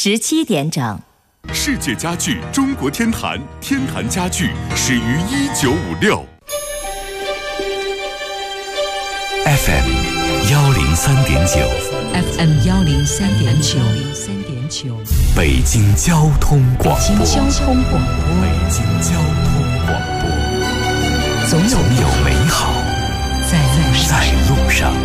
17点整。 世界家具中国天坛，天坛家具始于1956。 FM 103.9 FM 103.9 北京交通广播。 北京交通广播。 北京交通广播。 总有美好在路上。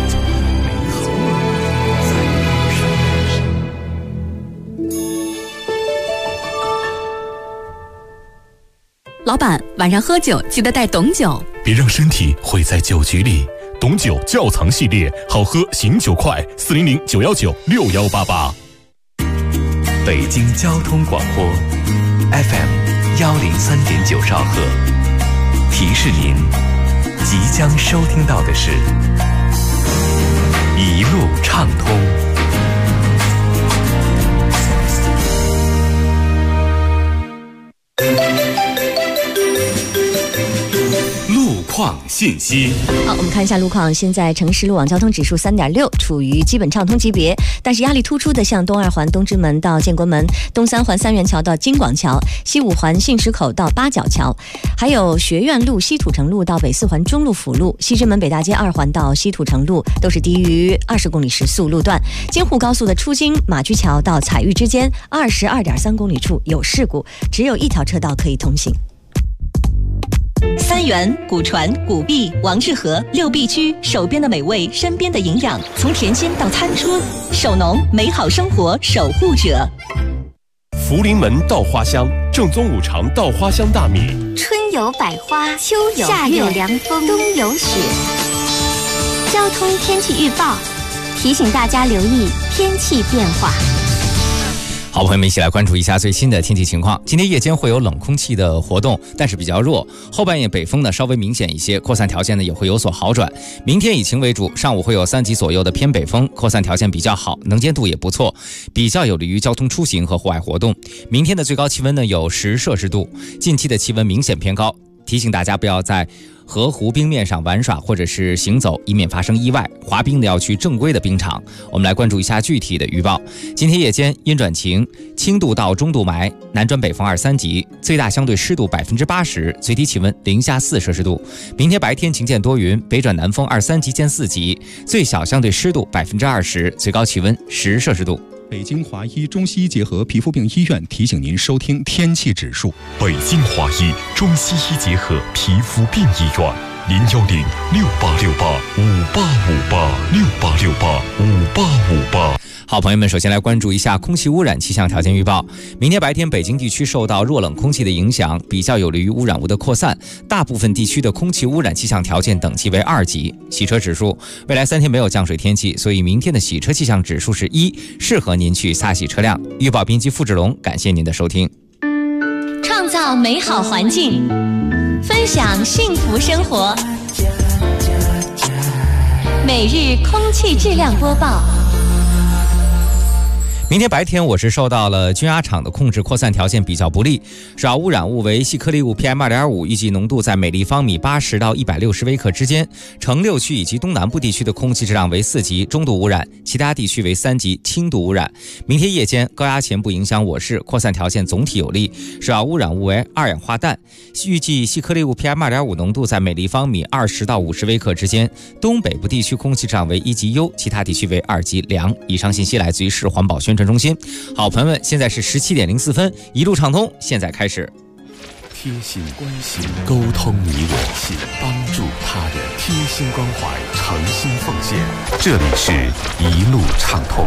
老板，晚上喝酒记得带董酒， 别让身体毁在酒局里。董酒窖藏系列，好喝醒酒快，400-919-6188。 北京交通广播 FM 103.9兆赫，提示您即将收听到的是一路畅通。 路况信息。 好，我们看一下路况。现在城市路网交通指数3.6，处于基本畅通级别，但是压力突出的像东二环东直门到建国门、东三环三元桥到京广桥、西五环信石口到八角桥，还有学院路西土城路到北四环中路辅路、西直门北大街2环到西土城路都是低于20公里时速路段。京沪高速的出京马驹桥到彩玉之间22.3公里处有事故，只有一条车道可以通行。三元、古传、古碧、王致和6必居，手边的美味，身边的营养，从甜心到餐桌，手农美好生活守护者。 福临门稻花香，正宗五常稻花香大米。 春有百花，秋有夏有凉风，冬有雪。交通天气预报提醒大家留意天气变化。 好，朋友们一起来关注一下最新的天气情况。今天夜间会有冷空气的活动，但是比较弱。后半夜北风呢稍微明显一些，扩散条件呢也会有所好转。明天以晴为主，上午会有3级左右的偏北风，扩散条件比较好，能见度也不错，比较有利于交通出行和户外活动。明天的最高气温呢有10摄氏度，近期的气温明显偏高，提醒大家不要在河湖冰面上玩耍或者是行走，以免发生意外。滑冰的要去正规的冰场。我们来关注一下具体的预报。今天夜间阴转晴，轻度到中度霾，南转北风2、3级，最大相对湿度80%，最低气温零下4摄氏度。明天白天晴间多云，北转南风2、3级见4级，最小相对湿度20%，最高气温10摄氏度。 北京华医中西医结合皮肤病医院提醒您收听天气指数。 北京华医中西医结合皮肤病医院，010-6868-5858，6868-5858。 好，朋友们，首先来关注一下空气污染气象条件预报。明天白天，北京地区受到弱冷空气的影响，比较有利于污染物的扩散，大部分地区的空气污染气象条件等级为2级。洗车指数，未来3天没有降水天气，所以明天的洗车气象指数是1，适合您去擦洗车辆。预报编辑付志龙，感谢您的收听。 创造美好环境，分享幸福生活。每日空气质量播报。 明天白天我是受到了均压场的控制，扩散条件比较不利，主要污染物为细颗粒物 PM2.5， 预计浓度在每立方米80到160微克之间。城6区以及东南部地区的空气质量为4级中度污染，其他地区为3级轻度污染。明天夜间高压前不影响我市，扩散条件总体有利，主要污染物为二氧化氮，预计细颗粒物 PM2.5 浓度在每立方米20到50微克之间。东北部地区空气质量为1级优，其他地区为2级良。以上信息来自于市环保宣传中心。好，朋友们，现在是17点04分，一路畅通，现在开始。 贴心关心，沟通你我心，帮助他人，贴心关怀，诚心奉献。这里是一路畅通。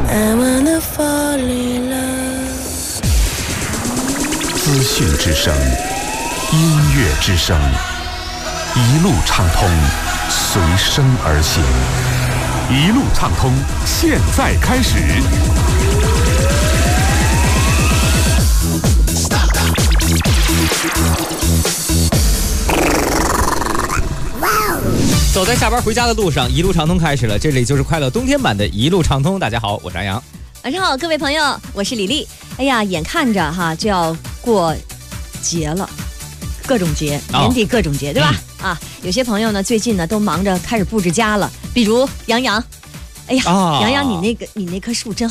资讯之声，音乐之声，一路畅通，随声而行。一路畅通，现在开始。 走在下班回家的路上，一路畅通开始了。这里就是快乐冬天版的一路畅通。大家好，我是安阳。 晚上好，各位朋友，我是李丽。哎呀，眼看着就要过节了，各种节，年底各种节，对吧？有些朋友呢，最近呢都忙着开始布置家了，比如杨洋。哎呀，杨洋，你那棵树真好看。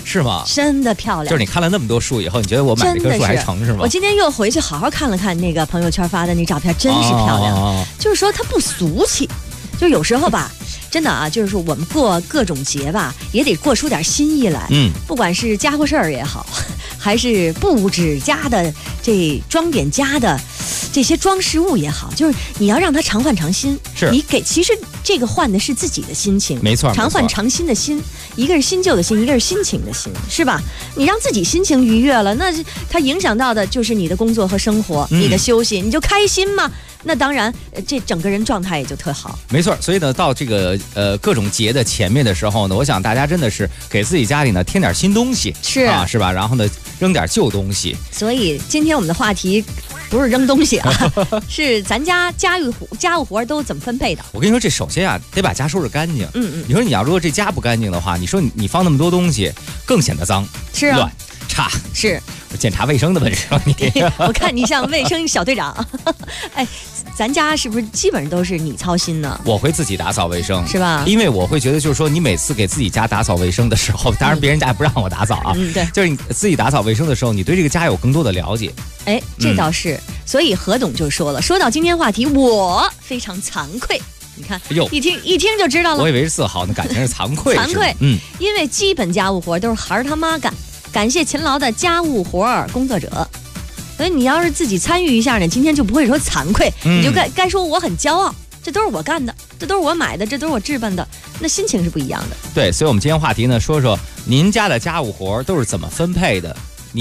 是吗？ 真的漂亮。 就是你看了那么多树以后，你觉得我买这棵树还成是吗？ 我今天又回去好好看了看那个朋友圈发的那照片，真是漂亮。就是说它不俗气，就有时候吧。真的啊，就是说我们过各种节吧，也得过出点新意来。不管是家伙事儿也好，还是布置家的这装点家的这些装饰物也好，就是你要让它常换常新。 是你其实这个换的是自己的心情， 没错， 常换常新的心，一个是新旧的心，一个是心情的心，是吧？你让自己心情愉悦了，那它影响到的就是你的工作和生活，你的休息，你就开心嘛。那当然，这整个人状态也就特好。 没错，所以呢，到这个各种节的前面的时候呢，我想大家真的是给自己家里呢添点新东西，是吧？然后呢，扔点旧东西。所以今天我们的话题不是扔东西啊，是咱家家务活都怎么分配的。我跟你说，这首先啊，得把家收拾干净。你说你要如果这家不干净的话，你说你放那么多东西，更显得脏，是乱差。是检查卫生的本事你。我看你像卫生小队长。哎，咱家是不是基本上都是你操心呢？我会自己打扫卫生，是吧？因为我会觉得，就是说，你每次给自己家打扫卫生的时候，当然别人家也不让我打扫啊。对，就是你自己打扫卫生的时候，你对这个家有更多的了解。哎，这倒是。所以何董就说了，说到今天话题，我非常惭愧。你看，一听就知道了。我以为是自豪呢，感情是惭愧。惭愧，因为基本家务活都是孩儿他妈干。感谢勤劳的家务活工作者。所以你要是自己参与一下呢，今天就不会说惭愧，你就该说我很骄傲，这都是我干的，这都是我买的，这都是我置办的，那心情是不一样的。对，所以我们今天话题呢，说说您家的家务活都是怎么分配的。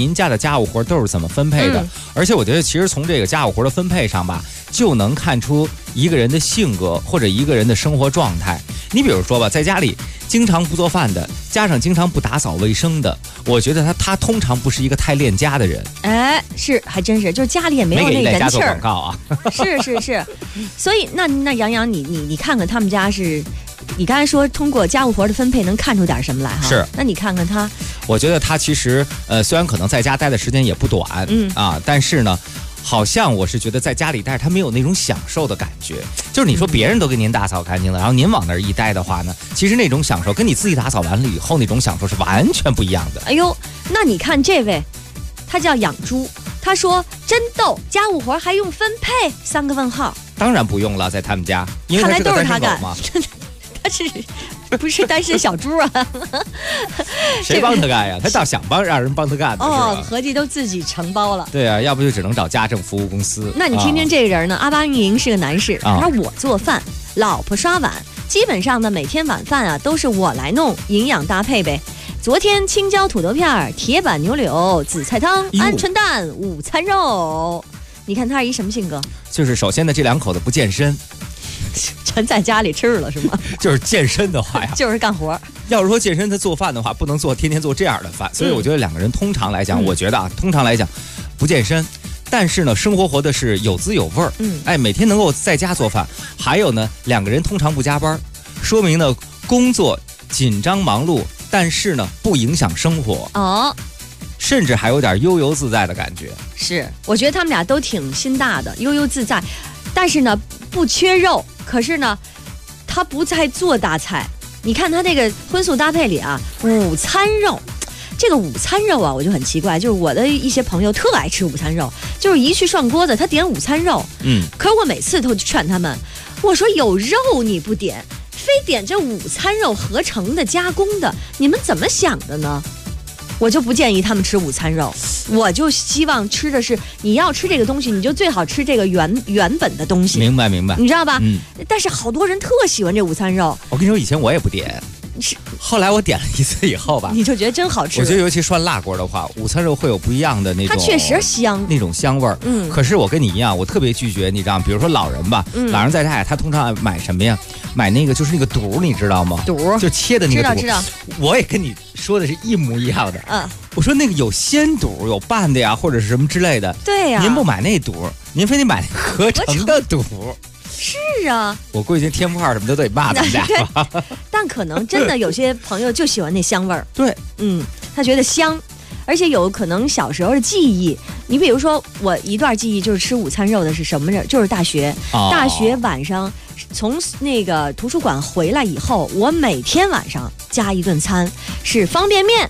而且我觉得其实从这个家务活的分配上吧，就能看出一个人的性格或者一个人的生活状态。你比如说吧，在家里经常不做饭的，加上经常不打扫卫生的，我觉得他通常不是一个太恋家的人。哎，是，还真是，就是家里也没有那人气儿。没给家做广告啊。是，所以那杨洋，你看看他们家是，你刚才说通过家务活的分配能看出点什么来哈？是，那你看看他，我觉得他其实虽然可能在家待的时间也不短，但是呢。好像我是觉得在家里待着他没有那种享受的感觉，就是你说别人都给您打扫干净了，然后您往那儿一待的话呢，其实那种享受跟你自己打扫完了以后那种享受是完全不一样的。哎呦，那你看这位，他叫养猪，他说真逗，家务活还用分配？3个问号。当然不用了，在他们家，因为他是个单身狗嘛。他是不是单身小猪啊？谁帮他干呀？他倒想让人帮他干的。哦，合计都自己承包了。对啊，要不就只能找家政服务公司。那你听听这个人呢？阿巴运营是个男士，他说我做饭，老婆刷碗，基本上呢每天晚饭啊都是我来弄，营养搭配呗。昨天青椒土豆片、铁板牛柳、紫菜汤、鹌鹑蛋、午餐肉。你看他是一什么性格？就是首先呢，这2口子不健身。全在家里吃了是吗？就是健身的话呀，就是干活。要是说健身，他做饭的话，不能天天做这样的饭。所以我觉得2个人通常来讲，我觉得啊，通常来讲不健身，但是呢，生活的是有滋有味儿。哎，每天能够在家做饭。还有呢，2个人通常不加班，说明呢工作紧张忙碌，但是呢不影响生活哦，甚至还有点悠游自在的感觉。是，我觉得他们俩都挺心大的，悠悠自在，但是呢不缺肉。可是呢，他不再做大菜。你看他这个荤素搭配里啊，午餐肉，这个午餐肉啊，我就很奇怪，就是我的一些朋友特爱吃午餐肉，就是一去涮锅子，他点午餐肉，可是我每次都劝他们，我说有肉你不点，非点这午餐肉合成的加工的，你们怎么想的呢？我就不建议他们吃午餐肉，我就希望吃的是，你要吃这个东西，你就最好吃这个原本的东西。明白，你知道吧？但是好多人特喜欢这午餐肉。我跟你说，以前我也不点，后来我点了1次以后吧，你就觉得真好吃。我觉得尤其涮辣锅的话，午餐肉会有不一样的那种，它确实香，那种香味儿。可是我跟你一样，我特别拒绝，你知道吗？比如说老人吧，老人在家他通常买什么呀？买那个就是那个肚，你知道吗？肚就切的那个肚。知道。我也跟你说的是一模一样的。我说那个有鲜肚，有拌的呀，或者是什么之类的。对呀。您不买那肚，您非得买那合成的肚。是啊，我估计天福号什么的都得骂咱们家。但可能真的有些朋友就喜欢那香味儿。对，他觉得香，而且有可能小时候的记忆。你比如说，我一段记忆就是吃午餐肉的是什么人？就是大学，大学晚上从那个图书馆回来以后，我每天晚上加一顿餐是方便面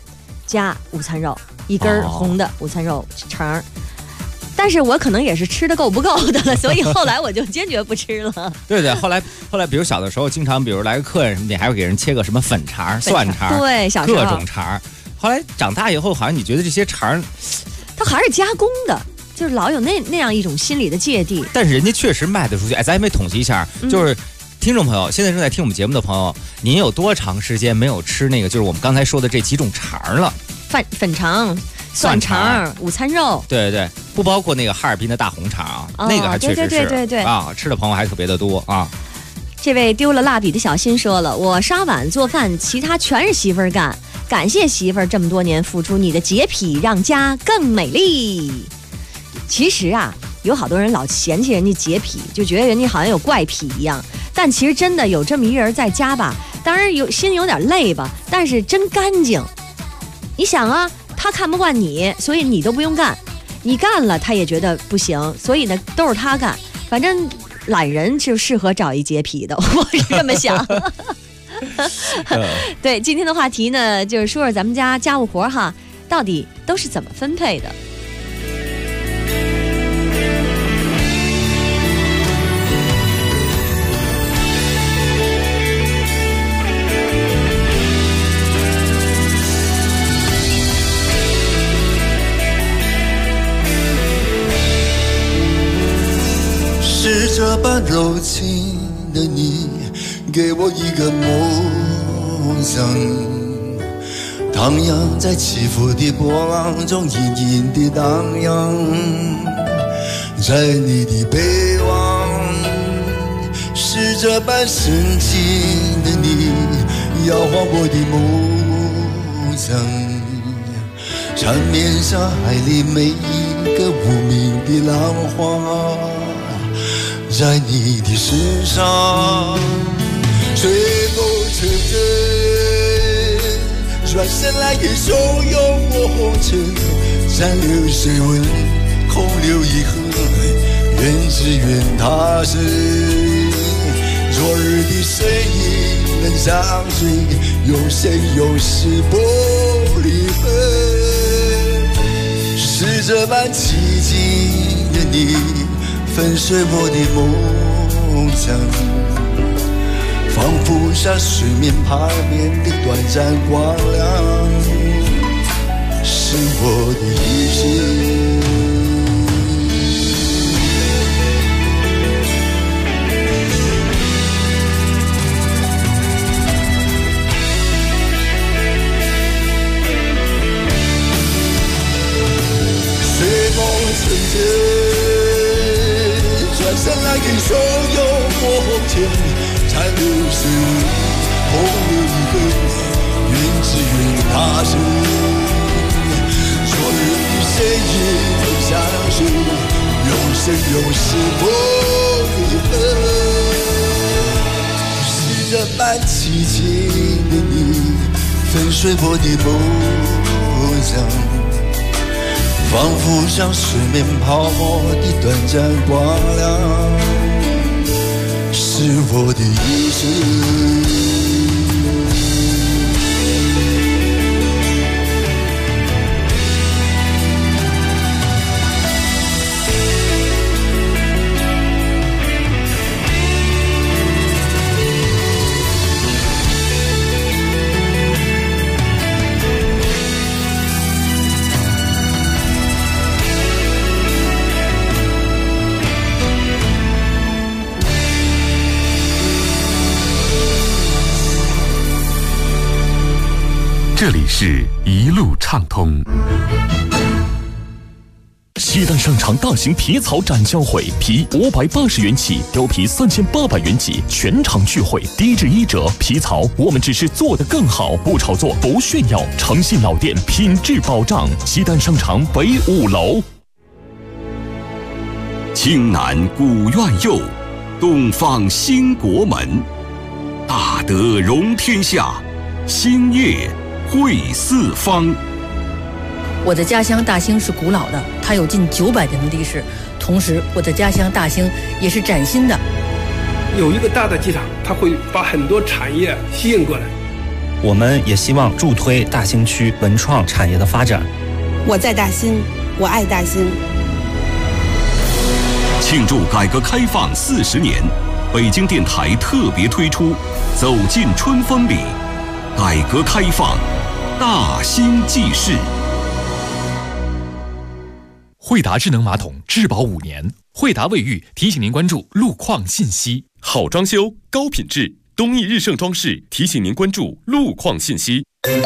加午餐肉，1根红的午餐肉肠。但是我可能也是吃的够不够的了，所以后来我就坚决不吃了。 对，后来，比如小的时候，经常比如来个客人，你还会给人切个什么粉肠、蒜肠， 对，小时候各种肠。后来长大以后，好像你觉得这些肠， 它还是加工的，就是老有那样一种心理的芥蒂。 但是人家确实卖得出去。哎，咱也没统计一下，就是听众朋友，现在正在听我们节目的朋友，您有多长时间没有吃那个就是我们刚才说的这几种肠了？ 粉肠。蒜肠、午餐肉， 对，不包括那个哈尔滨的大红肠啊，那个还确实是对啊，吃的朋友还特别的多啊。 这位丢了蜡笔的小新说了，我刷碗做饭，其他全是媳妇儿干，感谢媳妇儿这么多年付出，你的洁癖让家更美丽。其实啊，有好多人老嫌弃人家洁癖，就觉得人家好像有怪癖一样，但其实真的有这么一人在家吧，当然心有点累吧，但是真干净。你想啊，他看不惯你，所以你都不用干，你干了他也觉得不行，所以呢都是他干。反正懒人就适合找一洁癖的，我是这么想。对，今天的话题呢，就是说说咱们家家务活哈，到底都是怎么分配的。 是这般柔情的你，给我一个梦想，荡漾在起伏的波浪中，隐隐地荡漾，在你的背望。是这般深情的你，摇晃我的梦想，缠绵上海里每一个无名的浪花，在你的身上随风成真，转身来也汹涌我红尘，山流水纹空留遗恨，愿只愿他生，昨日的身影能相随，永生永世不离分。是这般寂静的你，粉碎我的梦想，仿佛像水面旁边的短暂光亮，是我的一生。随梦成真，转身来给汹涌我红尘，残留水空留一痕，愿只愿他生，昨日的身影能相随，永生永世不离分。是这般寂静的你，粉碎我的梦想，仿佛像水面泡沫的短暂光亮，是我的一生。 这里是一路畅通。 西单商场大型皮草展销会，皮580元起，貂皮3800元起，全场聚会，低至1折。皮草我们只是做得更好，不炒作，不炫耀，诚信老店，品质保障。西单商场北5楼。 青南古院右，东方兴国门，大德容天下，兴业汇四方。 我的家乡大兴是古老的，它有近900年的历史。同时，我的家乡大兴也是崭新的。 有一个大的机场，它会把很多产业吸引过来。 我们也希望助推大兴区文创产业的发展。 我在大兴，我爱大兴。 庆祝改革开放40年，北京电台特别推出《走进春风里》，改革开放大兴纪事。 惠达智能马桶质保5年，惠达卫浴提醒您关注路况信息。 好装修，高品质，东义日盛装饰提醒您关注路况信息。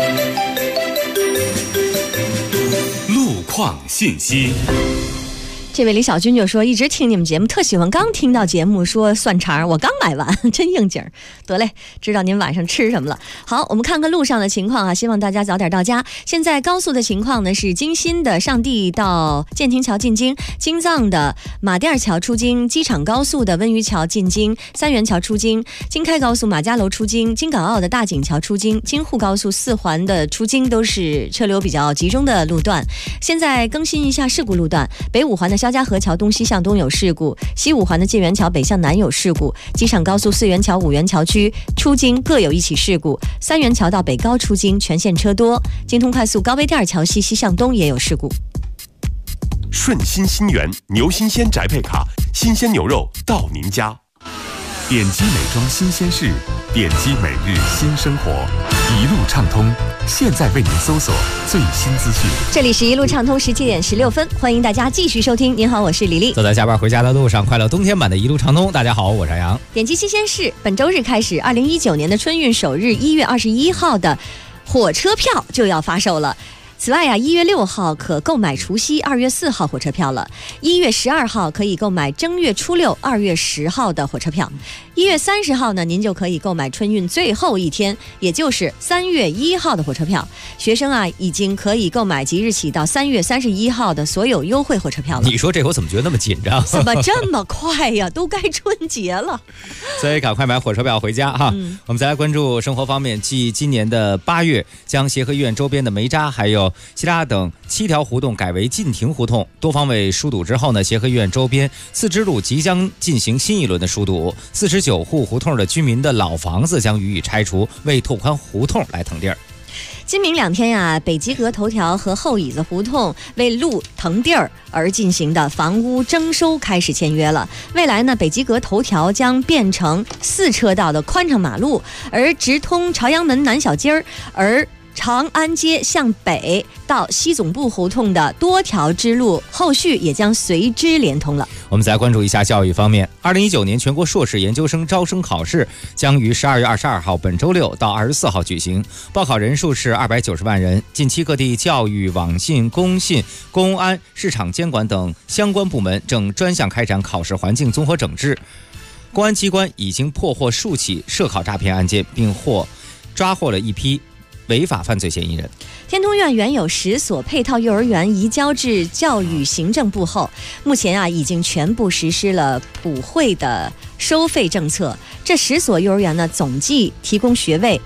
路况信息。 这位李小军就说，一直听你们节目特喜欢，刚听到节目说蒜肠，我刚买完，真应景。得嘞，知道您晚上吃什么了。好，我们看看路上的情况啊，希望大家早点到家。现在高速的情况呢是京新的上地到建亭桥进京，京藏的马甸桥出京，机场高速的温榆桥进京，三元桥出京，京开高速马家楼出京，京港澳的大井桥出京，京沪高速4环的出京都是车流比较集中的路段。现在更新一下事故路段，北5环的肖家河桥东西向东有事故，西5环的界原桥北向南有事故，机场高速4元桥5元桥区出京各有1起事故，3元桥到北高出京全线车多，京通快速高碑店桥西西向东也有事故。 顺心新源牛新鲜宅配卡，新鲜牛肉到您家。 点击美妆新鲜事，点击每日新生活，一路畅通。现在为您搜索最新资讯。 这里是一路畅通17点16分，欢迎大家继续收听。您好，我是李丽。 走在下班回家的路上，快乐冬天版的一路畅通。大家好，我是杨。 点击新鲜事，本周日开始，2019年的春运首日1月21号的火车票就要发售了。此外1月6号可购买除夕2月4号火车票了，1月12号可以购买正月初6、2月10号的火车票，1月30号呢，您就可以购买春运最后一天，也就是3月1号的火车票。学生已经可以购买即日起到3月31号的所有优惠火车票了。 你说这我怎么觉得那么紧张？ 怎么这么快呀？都该春节了， 所以赶快买火车票回家哈。我们再来关注生活方面，继今年的8月将协和医院周边的梅渣还有希拉等7条胡同改为禁停胡同，多方位疏堵之后呢，协和医院周边4支路即将进行新一轮的疏堵，49户胡同的居民的老房子将予以拆除，为拓宽胡同来腾地儿。 今明2天呀，北极阁头条和后椅子胡同为路腾地儿而进行的房屋征收开始签约了。未来呢，北极阁头条将变成4车道的宽敞马路，而直通朝阳门南小街儿，而长安街向北到西总部胡同的多条支路后续也将随之连通了。 我们再关注一下教育方面，2019年全国硕士研究生招生考试将于12月22号本周六到24号举行，报考人数是290万人。近期各地教育、网信、工信、公安、市场监管等相关部门正专项开展考试环境综合整治，公安机关已经破获数起涉考诈骗案件，并抓获了一批违法犯罪嫌疑人。 天通苑原有10所配套幼儿园移交至教育行政部后，目前已经全部实施了普惠的收费政策。这10所幼儿园呢，总计提供学位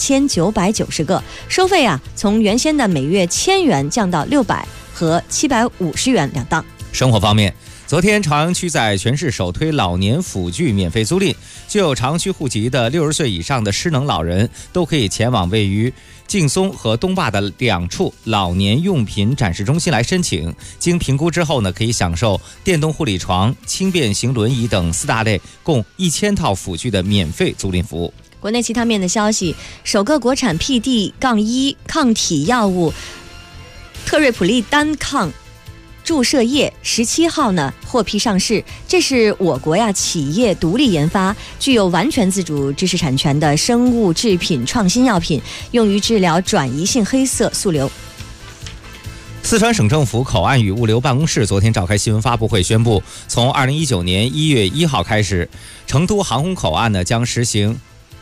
2990个，收费从原先的每月1000元降到600和750元2档。 生活方面，昨天朝阳区在全市首推老年辅具免费租赁，具有朝阳区户籍的60岁以上的失能老人都可以前往位于劲松和东坝的2处老年用品展示中心来申请。经评估之后呢，可以享受电动护理床、轻便型轮椅等4大类共1000套辅具的免费租赁服务。 国内其他面的消息，首个国产 PD-1 抗体药物特瑞普利单抗注射液17号呢获批上市，这是我国企业独立研发、具有完全自主知识产权的生物制品创新药品，用于治疗转移性黑色素瘤。 四川省政府口岸与物流办公室昨天召开新闻发布会，宣布从2019年1月1号开始，成都航空口岸呢将实行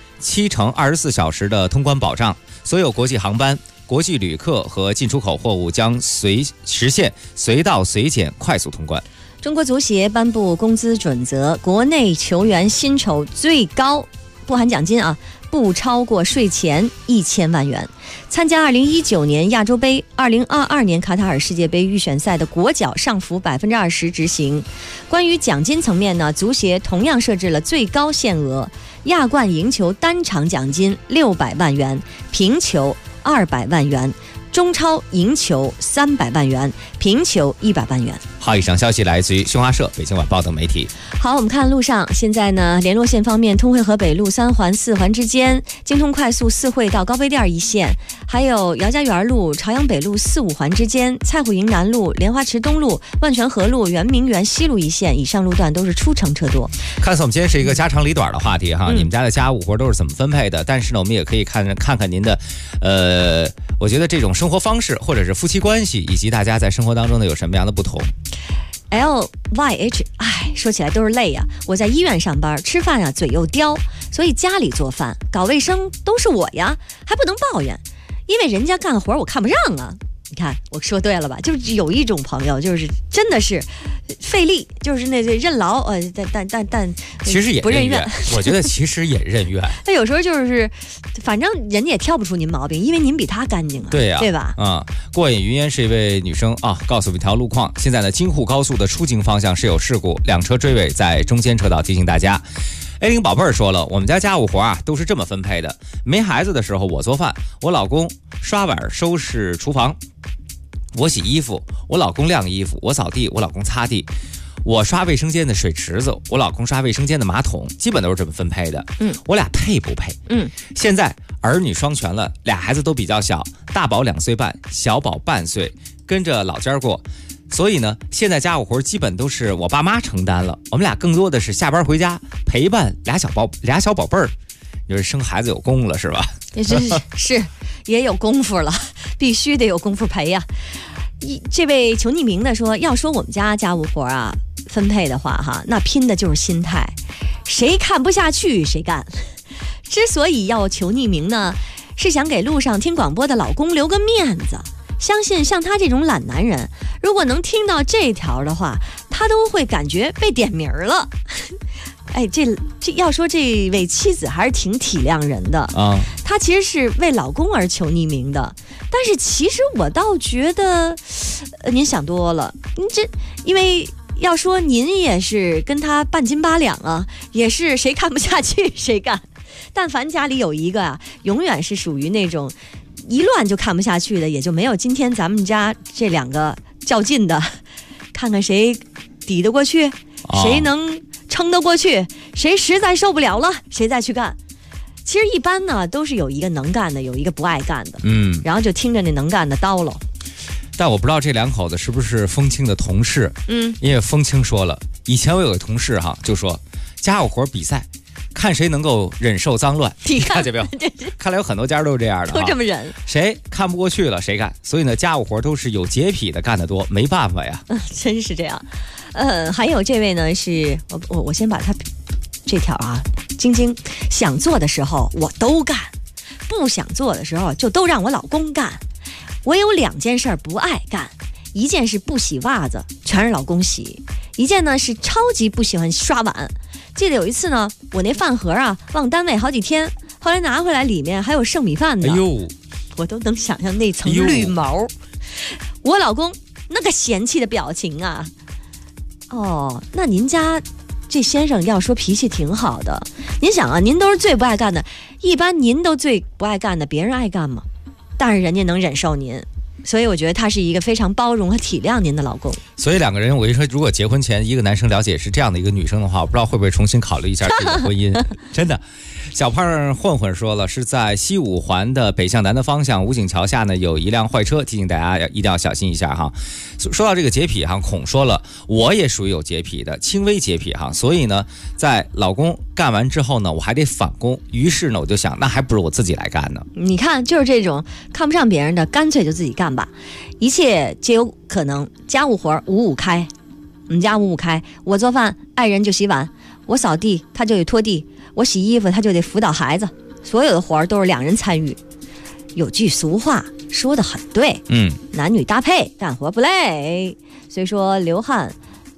7×24小时的通关保障，所有国际航班、国际旅客和进出口货物将实现随到随检快速通关。 中国足协颁布工资准则，国内球员薪酬最高不含奖金不超过税前1000万元。参加2019年亚洲杯、2022年卡塔尔世界杯预选赛的国脚上浮20%执行。关于奖金层面呢，足协同样设置了最高限额，亚冠赢球单场奖金600万元，平球200万元，中超赢球300万元，平球100万元。 好，以上消息来自于新华社、北京晚报等媒体。 好，我们看路上，现在呢，联络线方面，通惠河北路3环、4环之间，京通快速4惠到高碑店一线，还有姚家园路、朝阳北路4、5环之间，蔡虎营南路、莲花池东路、万泉河路、圆明园西路一线，以上路段都是出城车多。 看似我们今天是一个家长里短的话题哈，你们家的家务活都是怎么分配的？但是呢，我们也可以看看您的，我觉得这种生活方式或者是夫妻关系，以及大家在生活当中呢有什么样的不同。 LYH， 说起来都是累呀。我在医院上班，吃饭呀嘴又刁，所以家里做饭、搞卫生都是我呀，还不能抱怨，因为人家干活我看不上啊。你看我说对了吧？就是有一种朋友，就是真的是费力，就是那任劳，但其实也不认怨。我觉得其实也认怨。 他有时候就是，反正人家也挑不出您毛病，因为您比他干净啊。 对呀， 对吧？ 过眼云烟是一位女生啊，告诉我们一条路况。现在呢，京沪高速的出京方向是有事故，2车追尾在中间车道，提醒大家。A0宝贝儿说了，我们家务活都是这么分配的：没孩子的时候我做饭，我老公刷碗收拾厨房，我洗衣服，我老公晾衣服，我扫地，我老公擦地，我刷卫生间的水池子，我老公刷卫生间的马桶，基本都是这么分配的。我俩配不配？现在儿女双全了，俩孩子都比较小，大宝2岁半，小宝半岁，跟着老家过。所以呢，现在家务活基本都是我爸妈承担了，我们俩更多的是下班回家陪伴俩小宝贝儿。就是生孩子有功了是吧？ 是也有功夫了，必须得有功夫陪呀。这位求匿名的说，要说我们家务活啊分配的话哈，那拼的就是心态，谁看不下去谁干。之所以要求匿名呢，是想给路上听广播的老公留个面子。相信像他这种懒男人，如果能听到这条的话，他都会感觉被点名了。这要说这位妻子还是挺体谅人的啊，她其实是为老公而求匿名的。但是其实我倒觉得，您想多了。因为要说您也是跟他半斤八两啊，也是谁看不下去谁干。但凡家里有一个啊，永远是属于那种一乱就看不下去的，也就没有今天咱们家这2个较劲的，看看谁抵得过去，谁能撑得过去，谁实在受不了了谁再去干。其实一般呢都是有一个能干的，有一个不爱干的，然后就听着那能干的叨唠。 但我不知道这2口子是不是风清的同事，因为风清说了，以前我有个同事哈，就说家务活比赛，看谁能够忍受脏乱。你看见没有？看来有很多家都是这样的， 都这么忍， 谁看不过去了谁干。所以呢，家务活都是有洁癖的干得多，没办法呀。 真是这样。还有这位呢，是我先把他这条啊，晶晶想做的时候我都干，不想做的时候就都让我老公干。我有2件事不爱干，一件是不洗袜子，全是老公洗；一件呢是超级不喜欢刷碗。记得有一次呢，我那饭盒啊忘单位好几天，后来拿回来里面还有剩米饭的。我都能想象那层绿毛，我老公那个嫌弃的表情啊。那您家这先生要说脾气挺好的。您想啊，您都是最不爱干的，一般您都最不爱干的，别人爱干吗？但是人家能忍受您，所以我觉得他是一个非常包容和体谅您的老公。 所以2个人，我跟你说，如果结婚前一个男生了解是这样的一个女生的话，我不知道会不会重新考虑一下自己的婚姻。真的。小胖混混说了，是在西5环的北向南的方向，武警桥下呢有一辆坏车，提醒大家一定要小心一下哈。说到这个洁癖哈，孔说了，我也属于有洁癖的，轻微洁癖哈，所以呢，在老公干完之后呢，我还得返工，于是呢，我就想，那还不如我自己来干呢。 你看，就是这种看不上别人的，干脆就自己干吧，一切皆有可能。家务活5-5开，我们家5-5开，我做饭，爱人就洗碗，我扫地，他就得拖地。我洗衣服，他就得辅导孩子，所有的活儿都是2人参与。有句俗话说得很对，男女搭配干活不累。虽说流汗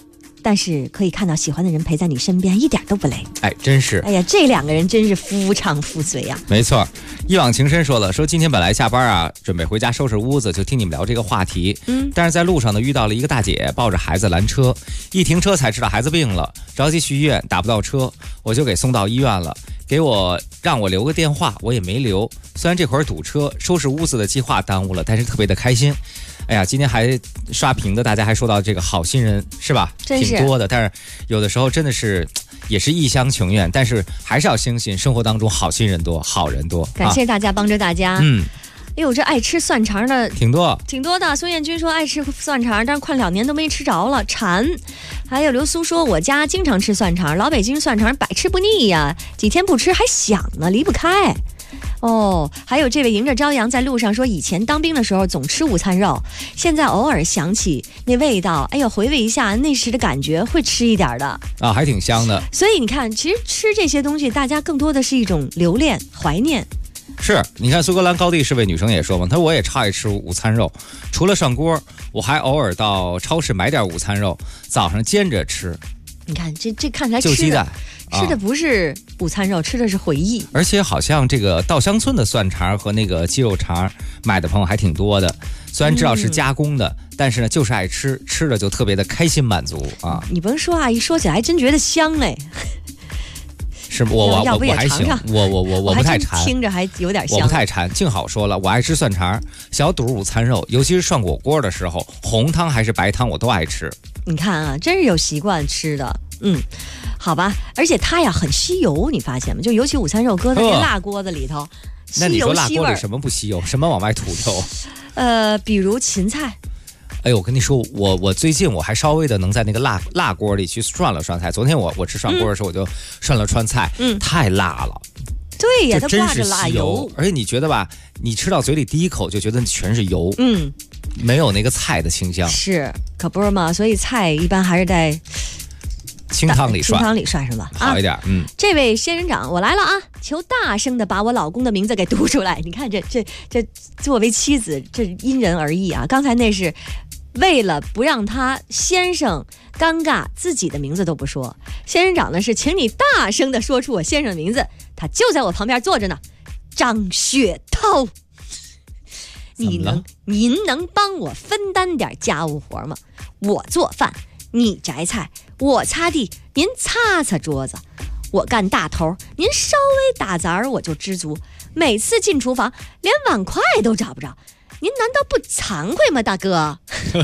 但是可以看到喜欢的人陪在你身边，一点都不累。 哎，真是。 哎呀，这两个人真是夫唱妇随呀。 没错，一往情深说了，说今天本来下班啊，准备回家收拾屋子，就听你们聊这个话题。但是在路上呢，遇到了一个大姐抱着孩子拦车，一停车才知道孩子病了，着急去医院，打不到车，我就给送到医院了。让我留个电话，我也没留。虽然这会儿堵车，收拾屋子的计划耽误了，但是特别的开心。哎呀，今天还刷屏的，大家还说到这个好心人是吧？ 真是挺多的，但是有的时候真的是也是一厢情愿，但是还是要相信生活当中好心人多，好人多。 感谢大家帮着大家。哎呦，这爱吃蒜肠的挺多的。孙艳军说爱吃蒜肠，但是快2年都没吃着了，馋。还有刘苏说，我家经常吃蒜肠，老北京蒜肠百吃不腻呀，几天不吃还想呢，离不开。哦，还有这位迎着朝阳在路上说，以前当兵的时候总吃午餐肉，现在偶尔想起那味道，哎呦，回味一下那时的感觉，会吃一点的啊，还挺香的。 所以你看，其实吃这些东西，大家更多的是一种留恋、怀念。 是，你看苏格兰高地是位女生也说嘛，她说我也超爱吃午餐肉，除了涮锅，我还偶尔到超市买点午餐肉，早上煎着吃。 你看这看起来就鸡蛋。 吃的不是午餐肉，吃的是回忆。 而且好像这个稻香村的蒜肠和那个鸡肉肠买的朋友还挺多的，虽然知道是加工的，但是呢就是爱吃，吃了就特别的开心满足啊。 你甭说啊，一说起来还真觉得香哎。 是我还行，我不太馋， 听着还有点香。 我不太馋，幸好说了，我爱吃蒜肠、小肚午餐肉，尤其是涮火锅的时候，红汤还是白汤我都爱吃。 你看啊，真是有习惯吃的，好吧。而且它呀很吸油，你发现吗？就尤其午餐肉搁在那辣锅子里头， 那你说辣锅里什么不吸油？什么往外吐油？ 比如芹菜。 哎呦，我跟你说，我最近我还稍微的能在那个辣锅里去涮了涮菜。昨天我吃涮锅的时候，我就涮了涮菜，太辣了。 对呀， 它挂着辣油， 而且你觉得吧，你吃到嘴里第一口就觉得全是油，没有那个菜的清香。 是，可不是嘛？所以菜一般还是在清汤里涮是吧？ 好一点。 这位仙人掌，我来了啊！求大声的把我老公的名字给读出来。你看这作为妻子，这因人而异啊。刚才那是为了不让他先生尴尬，自己的名字都不说。仙人掌呢是，请你大声的说出我先生的名字，他就在我旁边坐着呢，张雪涛。您能帮我分担点家务活吗？我做饭，你摘菜，我擦地，您擦擦桌子，我干大头，您稍微打杂我就知足。每次进厨房连碗筷都找不着，您难道不惭愧吗，大哥？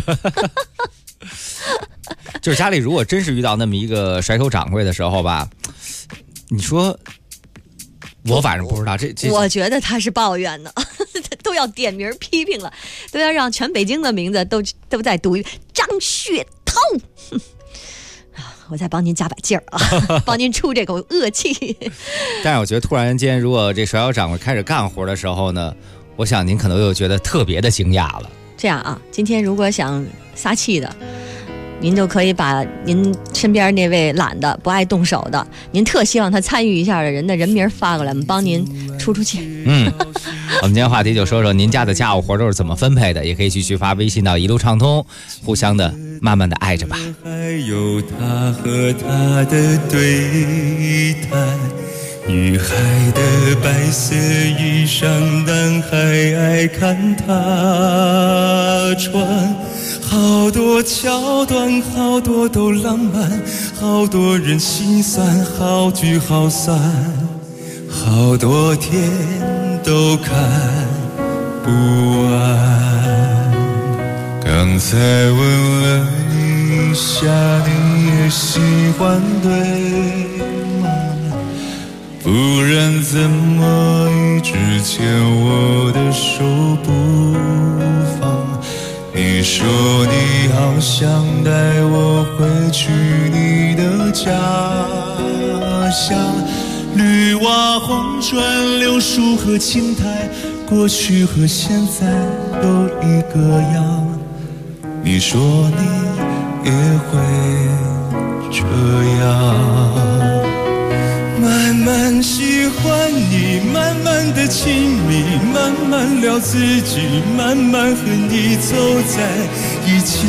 就是家里如果真是遇到那么一个甩手掌柜的时候吧，你说我反正不知道这我觉得他是抱怨的，都要点名批评了，都要让全北京的名字都在读一遍，张雪涛。我再帮您加把劲儿啊，帮您出这口恶气。 但是我觉得突然间，如果这甩手掌柜开始干活的时候呢，我想您可能又觉得特别的惊讶了。 这样啊，今天如果想撒气的，您就可以把您身边那位懒的不爱动手的，您特希望他参与一下的人的人名发过来，我们帮您出气。 我们今天话题就说说您家的家务活都是怎么分配的，也可以继续发微信到一路畅通，互相的慢慢的爱着吧。 还有他和他的对谈，女孩的白色衣裳，男孩爱看她穿。好多桥段，好多都浪漫，好多人心酸，好聚好散，好多天都看不完。刚才问了一下，你也喜欢对吗？不然怎么一直牵我的手不放？你说你好想带我回去你的家乡，绿瓦黄砖柳树和青苔，过去和现在都一个样。你说你也会这样，慢慢喜欢你，慢慢的亲密，慢慢聊自己，慢慢和你走在一起，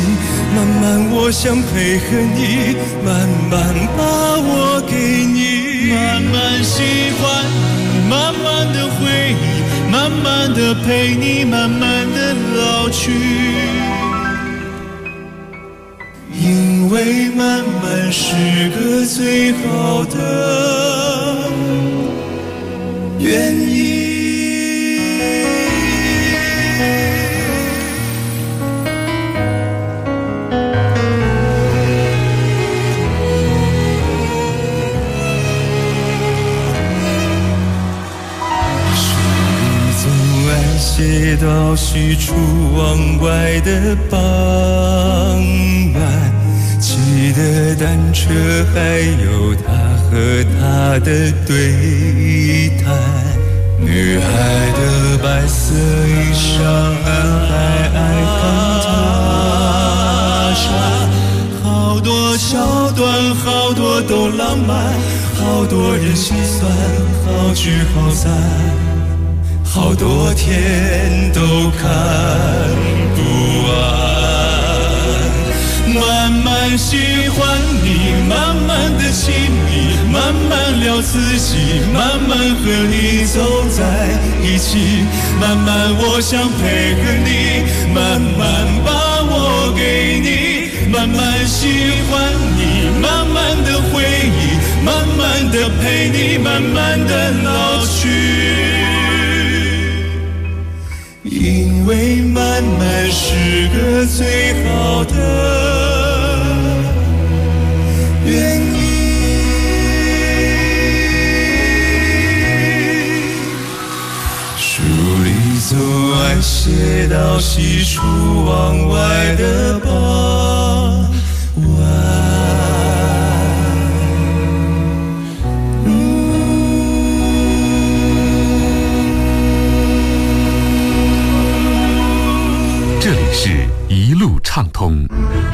慢慢我想配合你，慢慢把我给你， 慢慢喜欢你，慢慢的回忆，慢慢的陪你，慢慢的老去。因为慢慢是个最好的原因。写到喜出望外的傍晚，骑的单车还有他和她的对谈，女孩的白色衣裳，男孩爱看她穿，好多桥段，好多都浪漫，好多人心酸，好聚好散，好多天都看不完。慢慢喜欢你，慢慢的亲密，慢慢聊自己，慢慢和你走在一起，慢慢我想配合你，慢慢把我给你，慢慢喜欢你，慢慢的回忆，慢慢的陪你，慢慢的老去。因为慢慢是个最好的原因。书里总爱写到喜出望外的傍晚。 这里是一路畅通。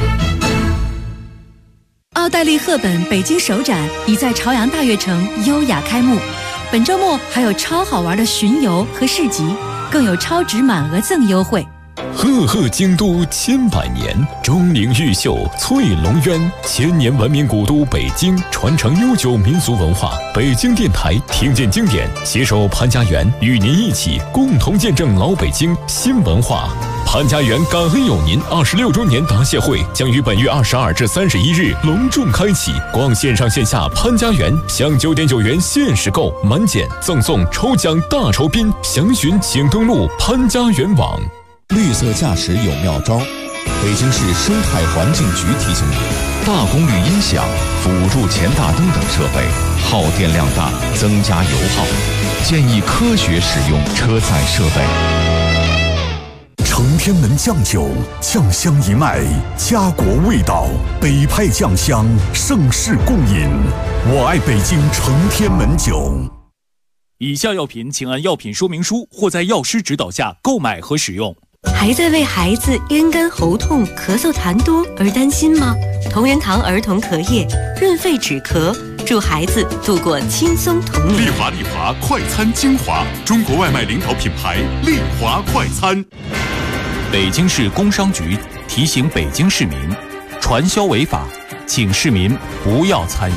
奥黛丽·赫本北京首展已在朝阳大悦城优雅开幕，本周末还有超好玩的巡游和市集，更有超值满额赠优惠。 赫赫京都千百年，钟灵毓秀翠龙渊，千年文明古都北京，传承悠久民俗文化。北京电台听见经典，携手潘家园，与您一起共同见证老北京新文化。潘家园感恩有您26周年答谢会将于本月22至31日隆重开启，逛线上线下潘家园，享9.9元限时购，满减赠送抽奖大酬宾，详询请登录潘家园网。 绿色驾驶有妙招，北京市生态环境局提醒你：大功率音响、辅助前大灯等设备耗电量大，增加油耗，建议科学使用车载设备。 承天门酱酒，酱香一脉，家国味道，北派酱香，盛世共饮。我爱北京承天门酒。 以下药品请按药品说明书或在药师指导下购买和使用。 还在为孩子咽干喉痛、咳嗽痰多而担心吗？同仁堂儿童咳液润肺止咳，助孩子度过轻松童年。 丽华快餐精华，中国外卖领导品牌丽华快餐。 北京市工商局提醒北京市民，传销违法，请市民不要参与。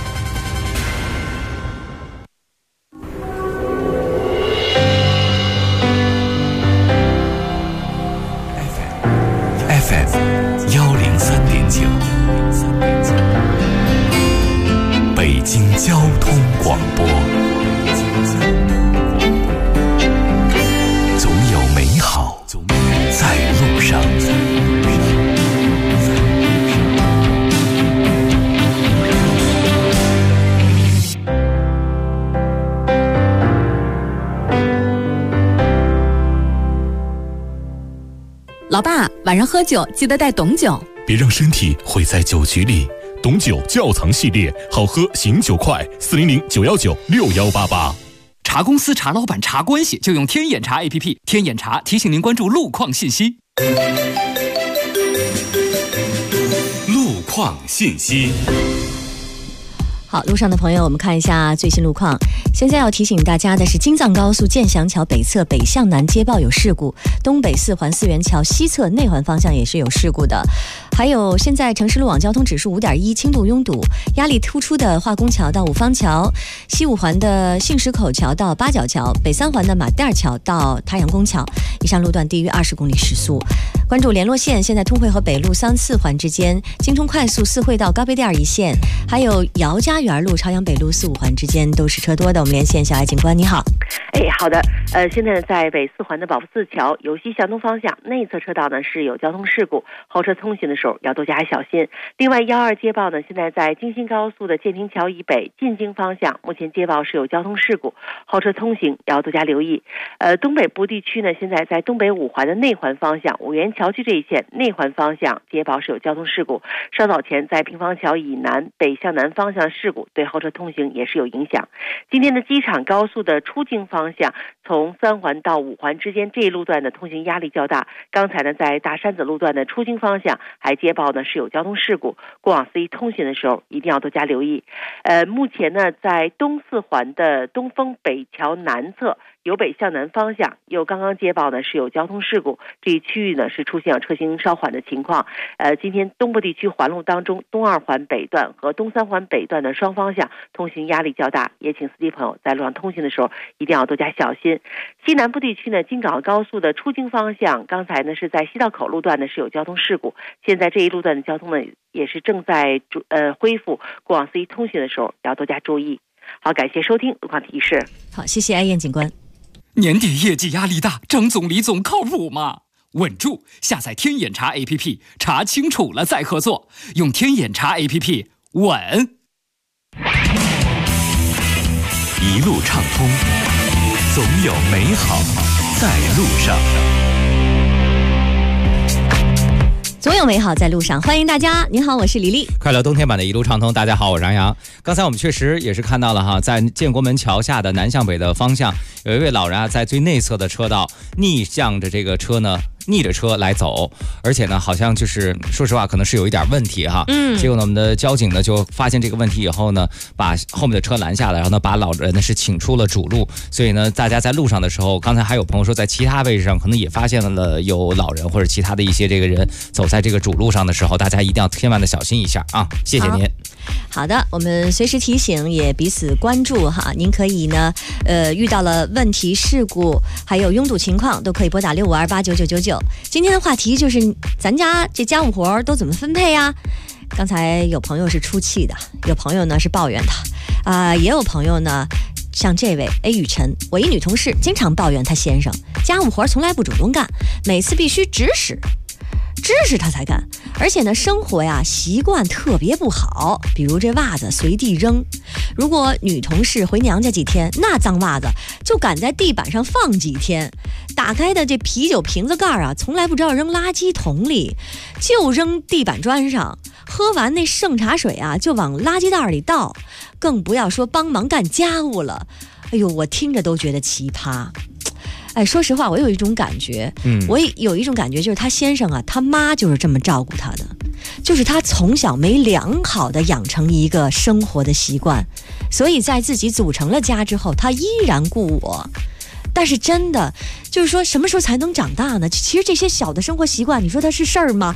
103.9，北京交通广播，总有美好在路上。 老爸，晚上喝酒记得带董酒， 别让身体毁在酒局里。董酒窖藏系列，好喝醒酒快，400-919-6188。 茶公司、茶老板、茶关系，就用天眼茶 APP。天眼茶提醒您关注路况信息。 路况信息。 好，路上的朋友，我们看一下最新路况。现在要提醒大家的是，京藏高速建祥桥北侧北向南接报有事故，东北四环四元桥西侧内环方向也是有事故的。还有，现在城市路网交通指数5.1，轻度拥堵，压力突出的化工桥到五方桥，西五环的杏石口桥到八角桥，北三环的马甸桥到太阳宫桥，以上路段低于20公里时速。关注联络线，现在通惠河北路3、4环之间，京通快速4惠到高碑店一线，还有姚家园路朝阳北路4、5环之间都是车多的。我们连线小爱警官，你好。 好的，现在在北四环的保福寺桥由西向东方向内侧车道呢是有交通事故，后车通行的时候要多加小心。另外12接报呢，现在在京新高速的建平桥以北进京方向，目前接报是有交通事故，后车通行要多加留意。东北部地区呢，现在在东北五环的内环方向五原桥区这一线内环方向接报是有交通事故，稍早前在平房桥以南北向南方向事故对后车通行也是有影响。今天的机场高速的出京方向从3环到5环之间这一路段的通行压力较大，刚才呢在大山子路段的出京方向还接报呢是有交通事故，过往司机通行的时候一定要多加留意。目前呢在东四环的东风北桥南侧由北向南方向又刚刚接报呢是有交通事故，这一区域呢是出现了车行稍缓的情况。今天东部地区环路当中，东2环北段和东3环北段的双方向通行压力较大，也请司机朋友在路上通行的时候一定要多加小心。西南部地区呢，京港澳高速的出京方向，刚才呢是在西道口路段呢是有交通事故，现在这一路段的交通呢也是正在恢复，过往司机通行的时候要多加注意。好，感谢收听路况提示。 好，谢谢爱燕警官。 年底业绩压力大，张总李总靠谱吗？稳住！下载天眼查 APP， 查清楚了再合作，用天眼查 APP 稳。 一路畅通，总有美好在路上。 总有美好在路上，欢迎大家。您好，我是李丽。 快乐冬天版的一路畅通，大家好，我是杨洋。刚才我们确实也是看到了哈，在建国门桥下的南向北的方向，有一位老人啊，在最内侧的车道逆向着这个车呢，逆着车来走，而且呢，好像就是说实话，可能是有一点问题哈。结果呢，我们的交警呢就发现这个问题以后呢，把后面的车拦下来，然后呢，把老人呢是请出了主路。所以呢，大家在路上的时候，刚才还有朋友说，在其他位置上可能也发现了有老人或者其他的一些这个人走在这个主路上的时候，大家一定要千万的小心一下啊！谢谢您。 好的，我们随时提醒，也彼此关注哈。您可以呢，遇到了问题、事故，还有拥堵情况，都可以拨打65289999。今天的话题就是咱家这家务活都怎么分配呀？刚才有朋友是出气的，有朋友呢是抱怨他，也有朋友呢像这位雨辰，我一女同事经常抱怨她先生家务活从来不主动干，每次必须指使他才干，而且呢生活呀习惯特别不好，比如这袜子随地扔，如果女同事回娘家几天，那脏袜子就敢在地板上放几天，打开的这啤酒瓶子盖啊从来不知道扔垃圾桶里，就扔地板砖上，喝完那剩茶水啊就往垃圾袋里倒，更不要说帮忙干家务了。哎呦，我听着都觉得奇葩。说实话，我有一种感觉，我有一种感觉，就是他先生啊，他妈就是这么照顾他的，就是他从小没良好的养成一个生活的习惯，所以在自己组成了家之后，他依然顾我。但是真的就是说，什么时候才能长大呢？其实这些小的生活习惯，你说它是事儿吗？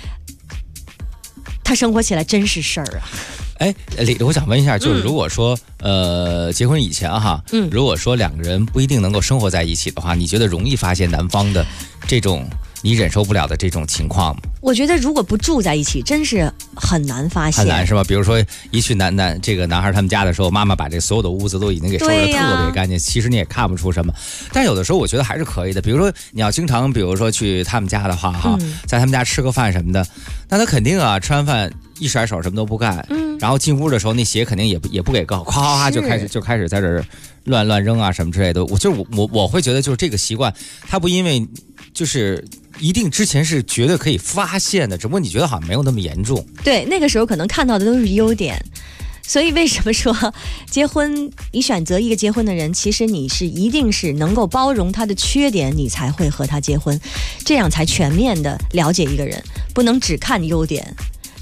他生活起来真是事儿啊。 李，我想问一下，就是如果说结婚以前哈，如果说两个人不一定能够生活在一起的话，你觉得容易发现男方的这种你忍受不了的这种情况吗？ 我觉得如果不住在一起，真是很难发现。 很难是吧？比如说一去这个男孩他们家的时候，妈妈把这所有的屋子都已经给收拾得特别干净，其实你也看不出什么。但有的时候我觉得还是可以的。比如说你要经常，比如说去他们家的话哈，在他们家吃个饭什么的，那他肯定啊吃完饭一甩手什么都不干，然后进屋的时候那鞋肯定也不给告，咵咵就开始在这儿乱扔啊什么之类的。我会觉得就是这个习惯，他不因为就是一定之前是绝对可以发现的，只不过你觉得好像没有那么严重。 对，那个时候可能看到的都是优点。所以为什么说结婚，你选择一个结婚的人，其实你是一定是能够包容他的缺点，你才会和他结婚，这样才全面的了解一个人，不能只看优点。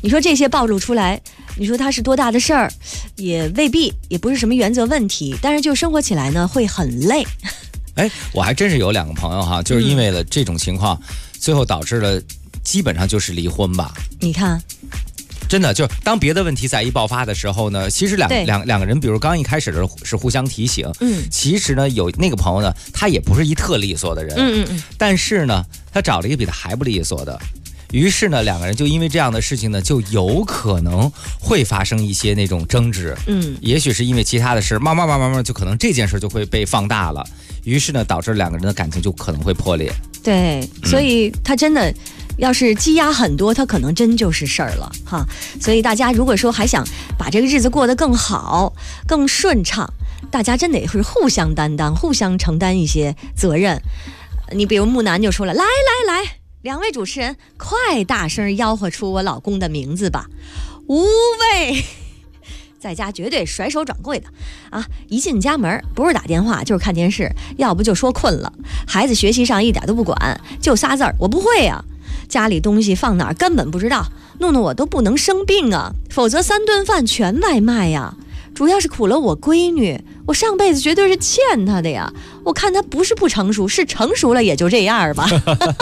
你说这些暴露出来，你说它是多大的事儿，也未必，也不是什么原则问题，但是就生活起来呢会很累。 哎，我还真是有2个朋友哈，就是因为了这种情况，最后导致了基本上就是离婚吧。 你看。 真的，就是当别的问题再一爆发的时候呢，其实两个人，比如刚一开始的是互相提醒，其实呢有那个朋友呢，他也不是一特利索的人，但是呢，他找了一个比他还不利索的，于是呢，两个人就因为这样的事情呢，就有可能会发生一些那种争执，也许是因为其他的事，慢慢就可能这件事就会被放大了，于是呢，导致两个人的感情就可能会破裂。 对，所以他真的。要是积压很多，它可能真就是事儿了哈。所以大家如果说还想把这个日子过得更好、更顺畅，大家真得是互相担当、互相承担一些责任。你比如木南就说了：“来，两位主持人，快大声吆喝出我老公的名字吧，无畏。”在家绝对甩手掌柜的啊！一进家门，不是打电话就是看电视，要不就说困了。孩子学习上一点都不管，就仨字儿：我不会啊。家里东西放哪儿根本不知道，弄得我都不能生病啊，否则3顿饭全外卖呀。主要是苦了我闺女，我上辈子绝对是欠她的呀。我看她不是不成熟，是成熟了也就这样吧。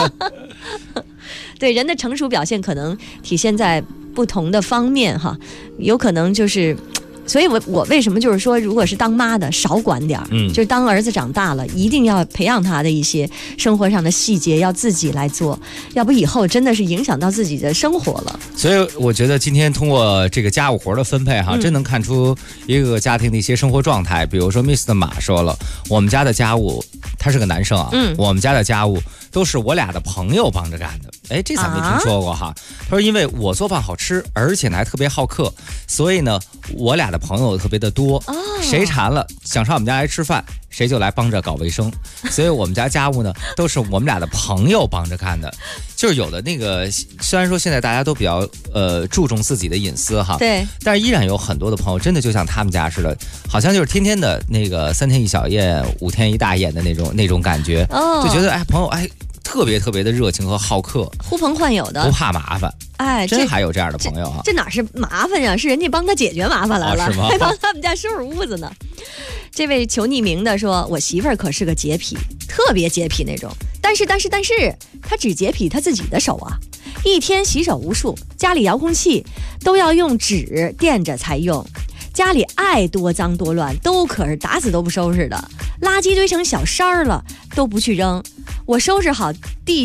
对，人的成熟表现可能体现在不同的方面哈，有可能就是。所以我为什么就是说，如果是当妈的少管点就是当儿子长大了，一定要培养他的一些生活上的细节，要自己来做，要不以后真的是影响到自己的生活了。 所以我觉得今天通过这个家务活的分配哈，真能看出一个家庭的一些生活状态。比如说 Mr. 马说了，我们家的家务，他是个男生啊，我们家的家务都是我俩的朋友帮着干的。哎，这咱没听说过哈。他说，因为我做饭好吃，而且呢还特别好客，所以呢我俩的朋友特别的多，谁馋了想上我们家来吃饭，谁就来帮着搞卫生。所以我们家家务呢都是我们俩的朋友帮着干的。就是有的那个，虽然说现在大家都比较注重自己的隐私哈， 对， 但是依然有很多的朋友真的就像他们家似的，好像就是天天的那个3天一小宴5天一大宴的那种感觉，就觉得哎朋友哎。特别的热情和好客， 呼朋唤友的， 不怕麻烦。 哎， 真还有这样的朋友啊！ 这哪是麻烦呀？是人家帮他解决麻烦来了， 是吗？ 还帮他们家收拾屋子呢。这位求匿名的说：“我媳妇儿可是个洁癖，特别洁癖那种。但是，她只洁癖她自己的手啊，一天洗手无数，家里遥控器都要用纸垫着才用。”家里爱多脏多乱，都可是打死都不收拾的。垃圾堆成小山儿了，都不去扔。我收拾好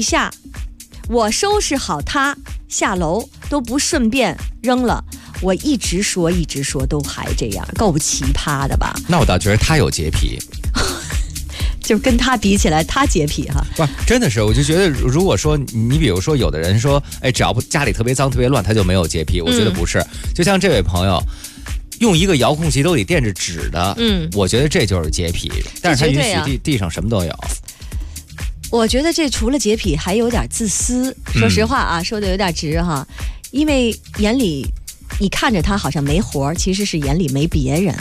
它下楼都不顺便扔了。我一直说，都还这样，够奇葩的吧？ 那我倒觉得他有洁癖。 就跟他比起来，他洁癖哈。 不，真的是，我就觉得，如果说你比如说，有的人说，哎，只要不家里特别脏特别乱，他就没有洁癖。我觉得不是，就像这位朋友。用一个遥控器都得垫着纸的，我觉得这就是洁癖，但是他允许地上什么都有。 我觉得这除了洁癖，还有点自私。说实话啊，说的有点直哈，因为眼里你看着他好像没活，其实是眼里没别人。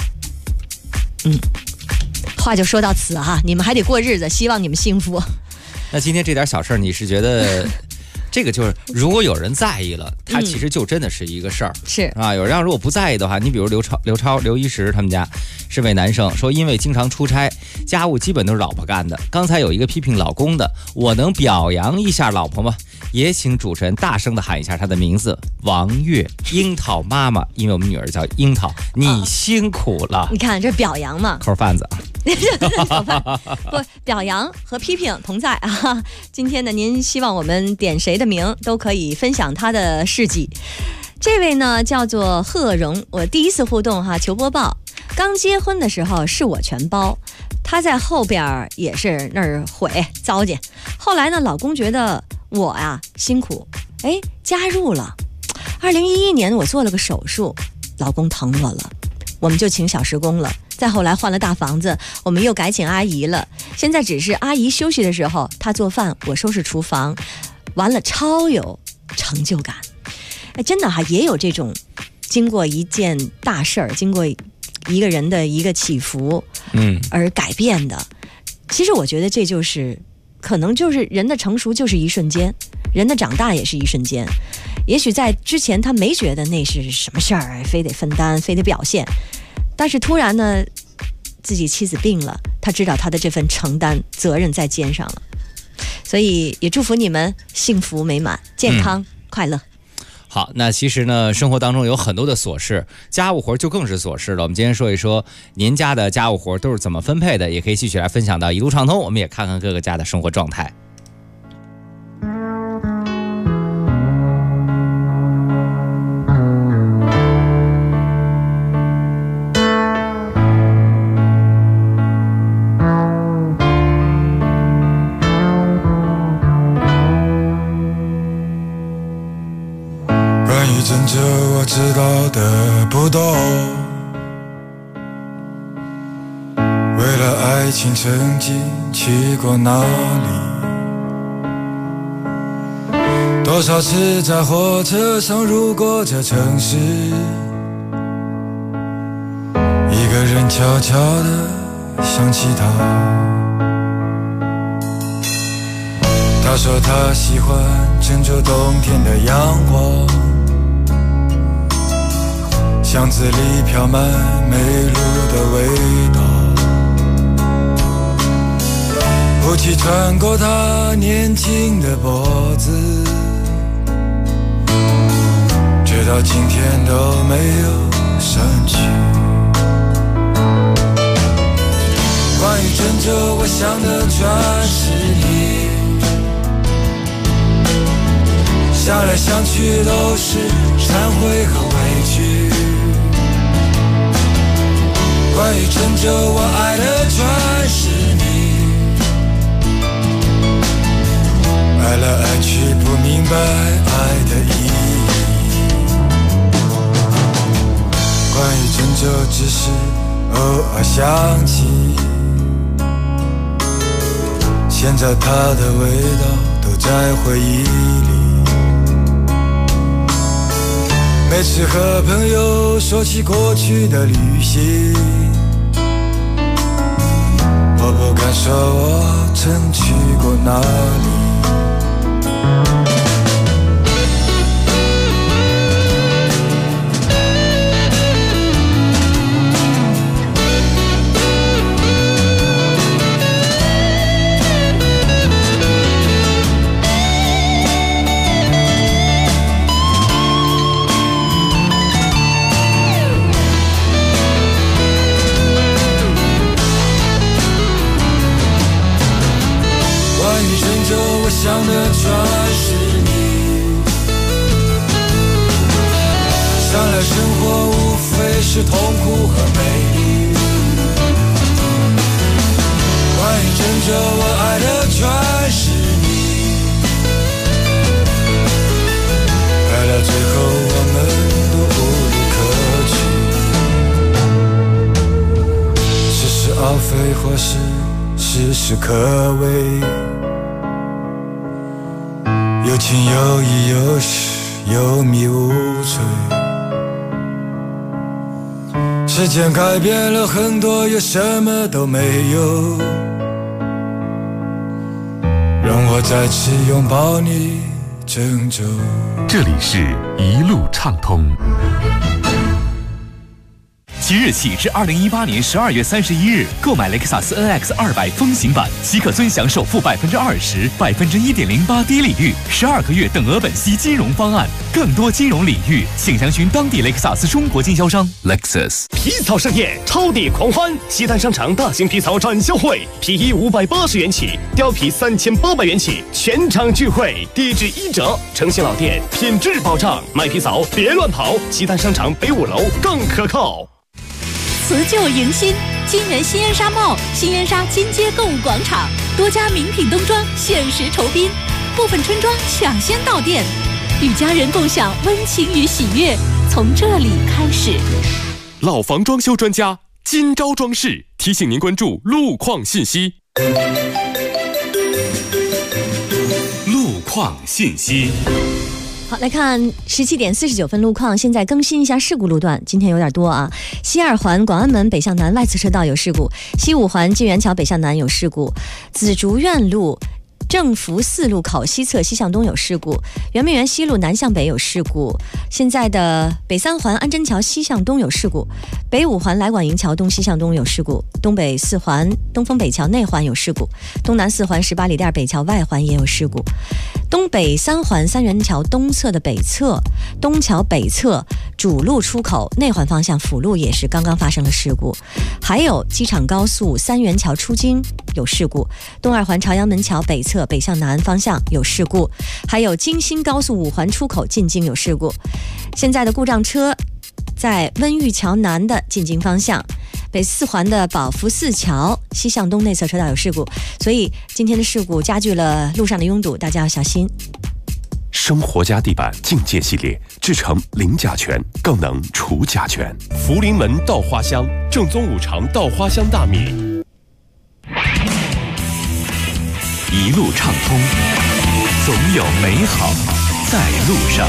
话就说到此哈，你们还得过日子，希望你们幸福。 那今天这点小事，你是觉得？这个就是，如果有人在意了，他其实就真的是一个事儿， 是啊。有人如果不在意的话，你比如刘一石他们家是位男生，说因为经常出差，家务基本都是老婆干的。刚才有一个批评老公的，我能表扬一下老婆吗？也请主持人大声的喊一下她的名字，王月，樱桃妈妈，因为我们女儿叫樱桃，你辛苦了。 你看这表扬嘛， 扣贩子。 不，表扬和批评同在啊。今天呢，您希望我们点谁的名都可以分享他的事迹。这位呢叫做贺荣，我第一次互动哈，求播报。刚结婚的时候是我全包，他在后边也是那儿毁糟践。后来呢，老公觉得我呀辛苦，哎，加入了。2011年我做了个手术，老公疼我了，我们就请小时工了。再后来换了大房子，我们又改请阿姨了。现在只是阿姨休息的时候，她做饭，我收拾厨房，完了超有成就感。哎，真的哈，也有这种经过一件大事儿，经过一个人的一个起伏，而改变的。其实我觉得这就是可能就是人的成熟就是一瞬间，人的长大也是一瞬间。 也许在之前他没觉得那是什么事儿，非得分担，非得表现。但是突然呢，自己妻子病了，他知道他的这份承担责任在肩上了。所以也祝福你们幸福美满、健康、快乐。 好，那其实呢，生活当中有很多的琐事，家务活就更是琐事了。我们今天说一说您家的家务活都是怎么分配的，也可以继续来分享到一路畅通，我们也看看各个家的生活状态。 知道的不多，为了爱情曾经去过哪里，多少次在火车上路过这城市，一个人悄悄地想起他。他说他喜欢郑州冬天的阳光，巷子里飘满梅露的味道，雾气穿过他年轻的脖子，直到今天都没有散去。关于郑州，我想的全是你，想来想去都是忏悔和委屈。关于郑州，我爱的全是你，爱来爱去不明白爱的意义。关于郑州，只是偶尔想起，现在它的味道都在回忆里。每次和朋友说起过去的旅行，我不敢说我曾去过哪里。想的全是你，想来生活无非是痛苦和美丽。关于郑州，我爱的全是你，爱到最后我们都无路可去，似是而非或是事事可为，有情有义有时有迷无醉。时间改变了很多，又什么都没有，让我再次拥抱你郑州。 这里是一路畅通。 即日起至2018年12月31日，购买雷克萨斯 NX 200风行版，即可尊享首付20%、1.08%低利率、12个月等额本息金融方案。更多金融领域，请详询当地雷克萨斯中国经销商。Lexus 皮草盛宴，超地狂欢！西单商场大型皮草展销会，皮衣580元起，貂皮3800元起，全场聚会，低至1折，诚信老店，品质保障。买皮草别乱跑，西单商场北5楼更可靠。 辞旧迎新，金源新烟纱帽、新烟纱金街购物广场，多家名品冬装限时酬宾，部分春装抢先到店，与家人共享温情与喜悦，从这里开始。 老房装修专家金招装饰提醒您关注路况信息。 路况信息。 好，来看17点49分路况，现在更新一下事故路段，今天有点多啊。西2环广安门北向南外侧车道有事故，西5环晋源桥北向南有事故，紫竹院路正福4路口西侧西向东有事故，圆明园西路南向北有事故，现在的北3环安贞桥西向东有事故，北5环来广营桥东西向东有事故，东北4环东风北桥内环有事故，东南4环18里店北桥外环也有事故，东北3环三元桥东侧的北侧东桥北侧主路出口内环方向辅路也是刚刚发生了事故，还有机场高速三元桥出京有事故，东2环朝阳门桥北侧北向南方向有事故，还有京新高速5环出口进京有事故。现在的故障车在温榆桥南的进京方向，北4环的宝福寺桥西向东内侧车道有事故，所以今天的事故加剧了路上的拥堵，大家要小心。 生活家地板境界系列制成零甲醛，更能除甲醛。福临门稻花香正宗5常稻花香大米， 一路畅通，总有美好在路上。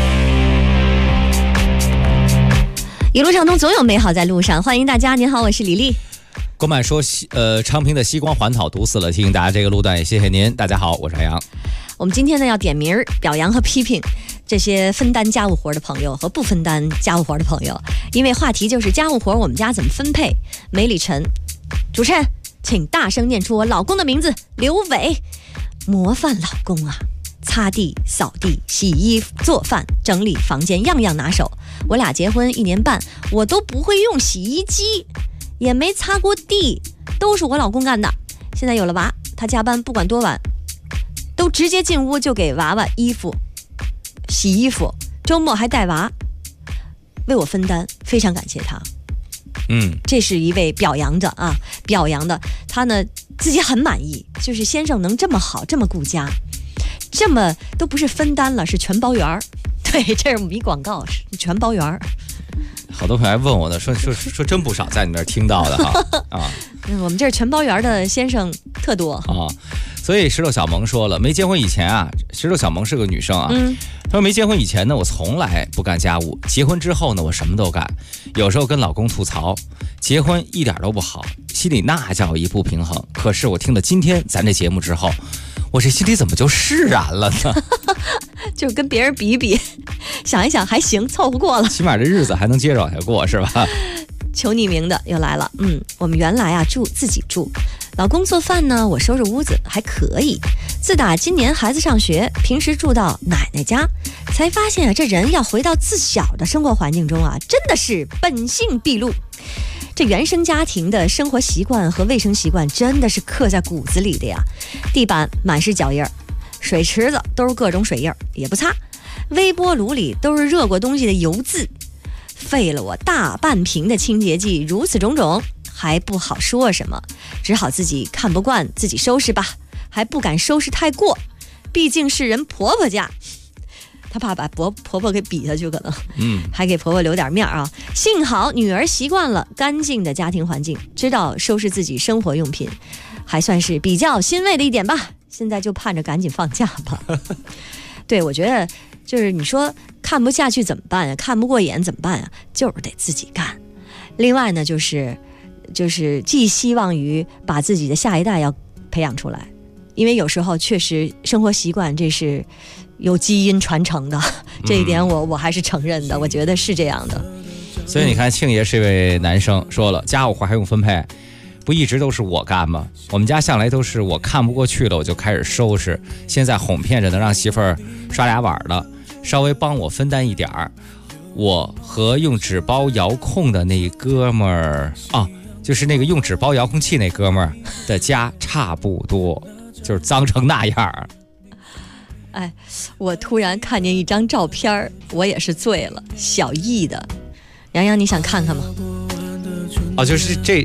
一路畅通，总有美好在路上。欢迎大家，您好，我是李丽。 公办说昌平的西光环岛堵死了，提醒大家这个路段也谢谢您。大家好，我是海洋。 我们今天呢要点名表扬和批评这些分担家务活的朋友和不分担家务活的朋友，因为话题就是家务活我们家怎么分配。梅里晨，主持人请大声念出我老公的名字刘伟，模范老公啊，擦地扫地洗衣服做饭整理房间样样拿手。我俩结婚1年半，我都不会用洗衣机，也没擦过地，都是我老公干的。现在有了娃，他加班不管多晚都直接进屋就给娃娃衣服洗衣服，周末还带娃，为我分担，非常感谢他。这是一位表扬的啊，表扬的他呢自己很满意，就是先生能这么好，这么顾家，这么都不是分担了，是全包圆儿。对，这是我们一广告，是全包圆儿。 好多朋友还问我呢，说真不少在你那儿听到的哈啊。 我们这儿全包圆的先生特多啊。所以石头小萌说了，没结婚以前啊，石头小萌是个女生啊，她说没结婚以前呢，我从来不干家务，结婚之后呢，我什么都干，有时候跟老公吐槽，结婚一点都不好，心里那叫一不平衡。可是我听了今天咱这节目之后，我这心里怎么就释然了呢？ 就跟别人比一比，想一想还行，凑合过了， 起码这日子还能接着往下过，是吧？ 求匿名的又来了，我们原来啊自己住，老公做饭呢，我收拾屋子还可以。自打今年孩子上学，平时住到奶奶家，才发现啊，这人要回到自小的生活环境中啊，真的是本性毕露。这原生家庭的生活习惯和卫生习惯真的是刻在骨子里的呀。地板满是脚印儿，水池子都是各种水印儿，也不擦。微波炉里都是热过东西的油渍，费了我大半瓶的清洁剂，如此种种，还不好说什么，只好自己看不惯自己收拾吧，还不敢收拾太过，毕竟是人婆婆家。他怕把婆婆给比下去，可能还给婆婆留点面啊。幸好女儿习惯了干净的家庭环境，知道收拾自己生活用品，还算是比较欣慰的一点吧。现在就盼着赶紧放假吧。对，我觉得就是你说看不下去怎么办呀？看不过眼怎么办呀？就是得自己干。另外呢，就是寄希望于把自己的下一代要培养出来，因为有时候确实生活习惯这是有基因传承的，这一点我还是承认的，我觉得是这样的。 所以你看，庆爷是一位男生，说了家务活还用分配，不一直都是我干吗？我们家向来都是我看不过去了我就开始收拾，现在哄骗着能让媳妇儿刷俩碗了，稍微帮我分担一点儿。我和用纸包遥控的那哥们儿啊，就是那个用纸包遥控器那哥们儿的家差不多，就是脏成那样。 哎，我突然看见一张照片，我也是醉了，小易的。洋洋，你想看看吗？ 哦，就是这，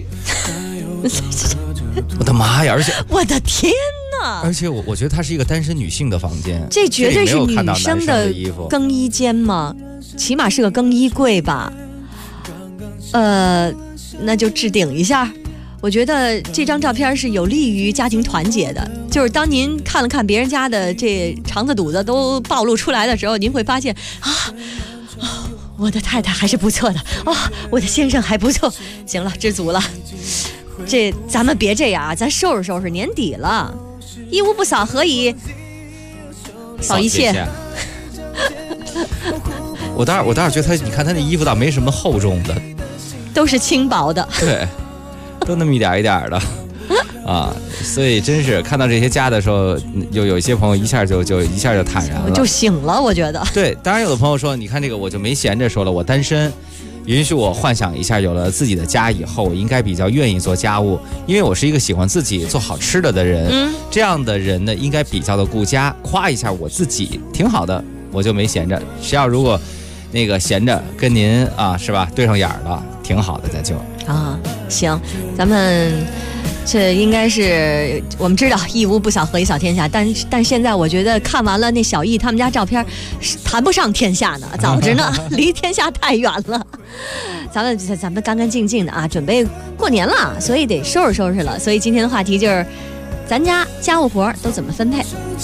我的妈呀！而且我的天哪！ 而且我觉得它是一个单身女性的房间， 这绝对是女生的更衣间吗？起码是个更衣柜吧？那就置顶一下。我觉得这张照片是有利于家庭团结的，就是当您看了看别人家的这肠子肚子都暴露出来的时候，您会发现我的太太还是不错的我的先生还不错，行了，知足了。这咱们别这样啊，咱收拾收拾，年底了， 一屋不扫，何以扫一切？ 我倒是觉得你看他那衣服倒没什么厚重的， 都是轻薄的， 对，都那么一点一点的啊，所以真是看到这些家的时候，有一些朋友一下就坦然了， 就醒了，我觉得。 对，当然有的朋友说，你看这个我就没闲着说了，我单身。允许我幻想一下，有了自己的家以后，我应该比较愿意做家务，因为我是一个喜欢自己做好吃的人。这样的人呢，应该比较的顾家，夸一下我自己，挺好的，我就没闲着。谁要如果那个闲着跟您啊，是吧，对上眼了，挺好的，咱就啊，行，咱们。这应该是我们知道一屋不扫何以扫天下，但现在我觉得看完了那小易他们家照片，谈不上天下呢，早着呢，离天下太远了。咱们干干净净的啊，准备过年了，所以得收拾收拾了。所以今天的话题就是，咱家家务活都怎么分配？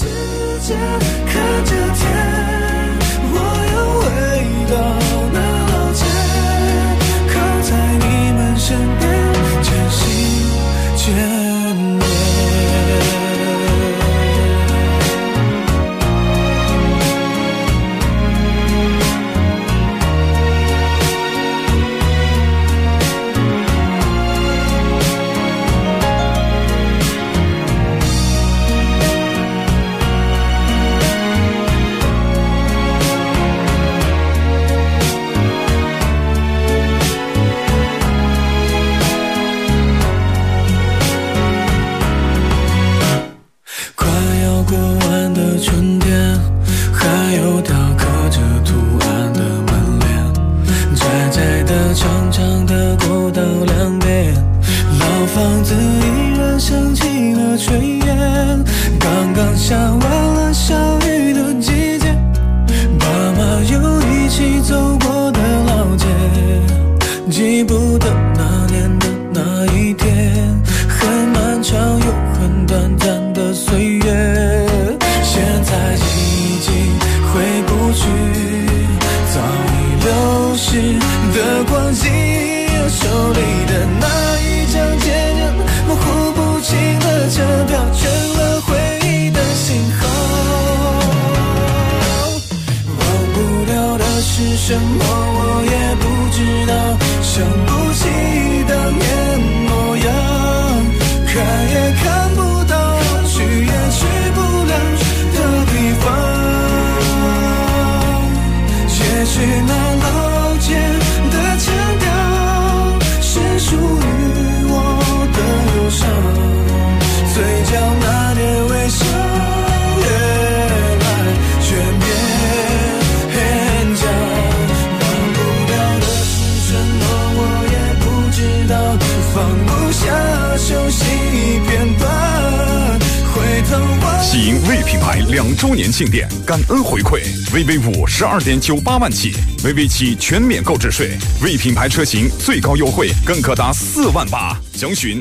喜迎魏品牌2周年庆典，感恩回馈，VV5 12.98万起，VV7全免购置税，魏品牌车型最高优惠更可达4万8，详询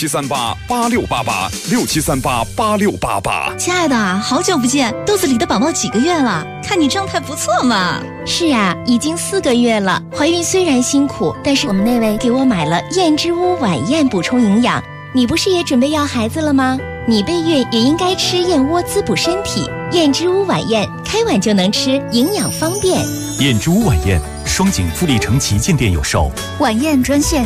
67388688，67388688。 亲爱的，好久不见，肚子里的宝宝几个月了？看你状态不错嘛。 是啊，已经4个月了。怀孕虽然辛苦，但是我们那位给我买了燕之屋晚宴补充营养。你不是也准备要孩子了吗？你备孕也应该吃燕窝滋补身体。燕之屋晚宴开碗就能吃，营养方便。 燕之屋晚宴，双井富力城旗舰店有售。 晚宴专线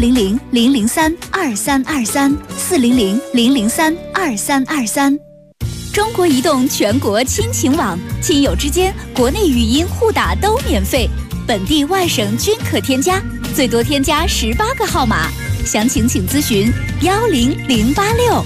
400-003-2323，400-003-2323。中国移动全国亲情网，亲友之间国内语音互打都免费，本地外省均可添加，最多添加18个号码。详情请咨询10086。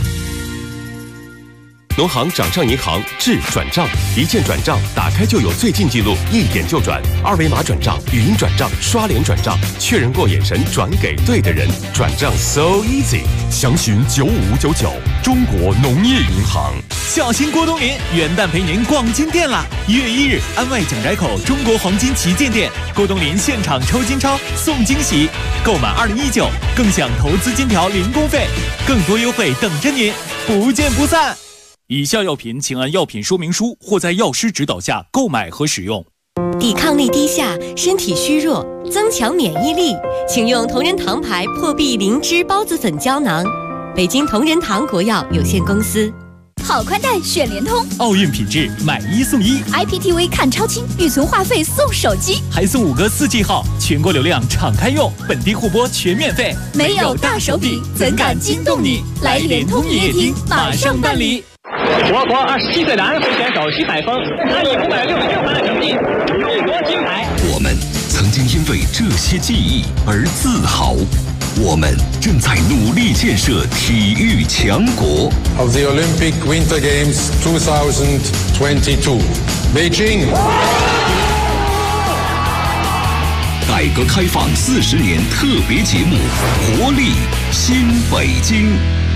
农行掌上银行智转账，一键转账，打开就有最近记录，一点就转，二维码转账、语音转账、刷脸转账，确认过眼神转给对的人，转账 so easy。 详询95599，中国农业银行。 小心郭冬临，元旦陪您逛金店啦！1月1日，安外蒋宅口中国黄金旗舰店，郭冬临现场抽金钞送惊喜，购买2019更享投资金条零工费，更多优惠等着您，不见不散。以下药品请按药品说明书或在药师指导下购买和使用。 抵抗力低下，身体虚弱，增强免疫力，请用同仁堂牌破壁灵芝孢子粉胶囊。北京同仁堂国药有限公司。 好宽带选联通， 奥运品质买1送1 ，IPTV 看超清，预存话费送手机， 还送5个4G 号，全国流量敞开用，本地互播全免费。 没有大手笔，怎敢惊动你？来联通营业厅马上办理。 我国27岁男会选手徐海峰，他以566分的成绩勇夺金牌。 我们曾经因为这些记忆而自豪。我们正在努力建设体育强国。 Of the Olympic Winter Games 2022, Beijing. 改革开放40年特别节目《活力新北京》。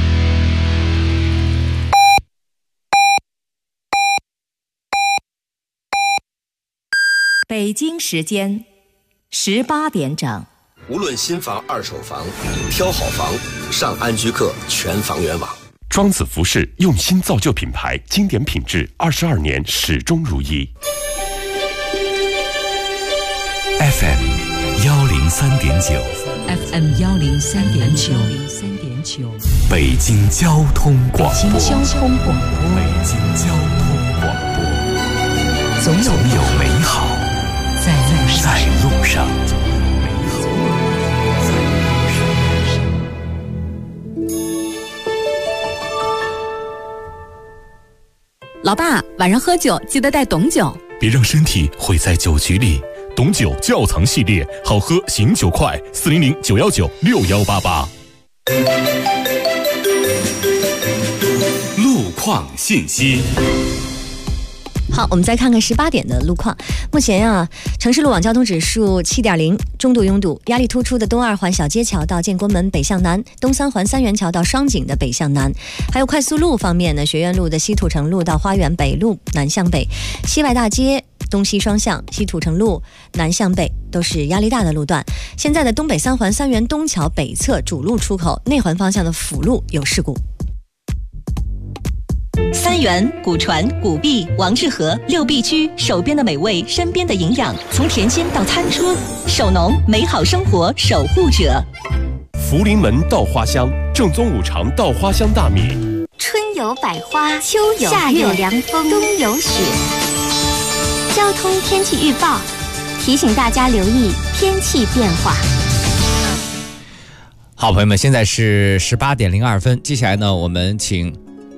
北京时间18点整。 无论新房、二手房，挑好房，上安居客全房源网。 庄子服饰用心造就品牌，经典品质，22年始终如一。 FM 103.9 FM 103.9 北京交通广播。 北京交通广播。 北京交通广播。总有美好在路上。 老爸，晚上喝酒记得带董酒， 别让身体毁在酒局里。董酒窖藏系列，好喝醒酒快，400-919-6188。 路况信息。 好，我们再看看18点的路况。目前啊，城市路网交通指数7.0，中度拥堵，压力突出的东2环小街桥到建国门北向南，东3环三元桥到双井的北向南。还有快速路方面呢，学院路的西土城路到花园北路南向北，西外大街东西双向，西土城路南向北都是压力大的路段。现在的东北3环三元东桥北侧主路出口内环方向的辅路有事故。 三元、古传、古币、王致和6必居，手边的美味，身边的营养，从甜心到餐桌，手农美好生活守护者。 福临门稻花香，正宗5常稻花香大米。 春有百花，秋有夏有凉风，冬有雪。交通天气预报提醒大家留意天气变化。 好，朋友们，现在是18点02分，接下来呢，我们请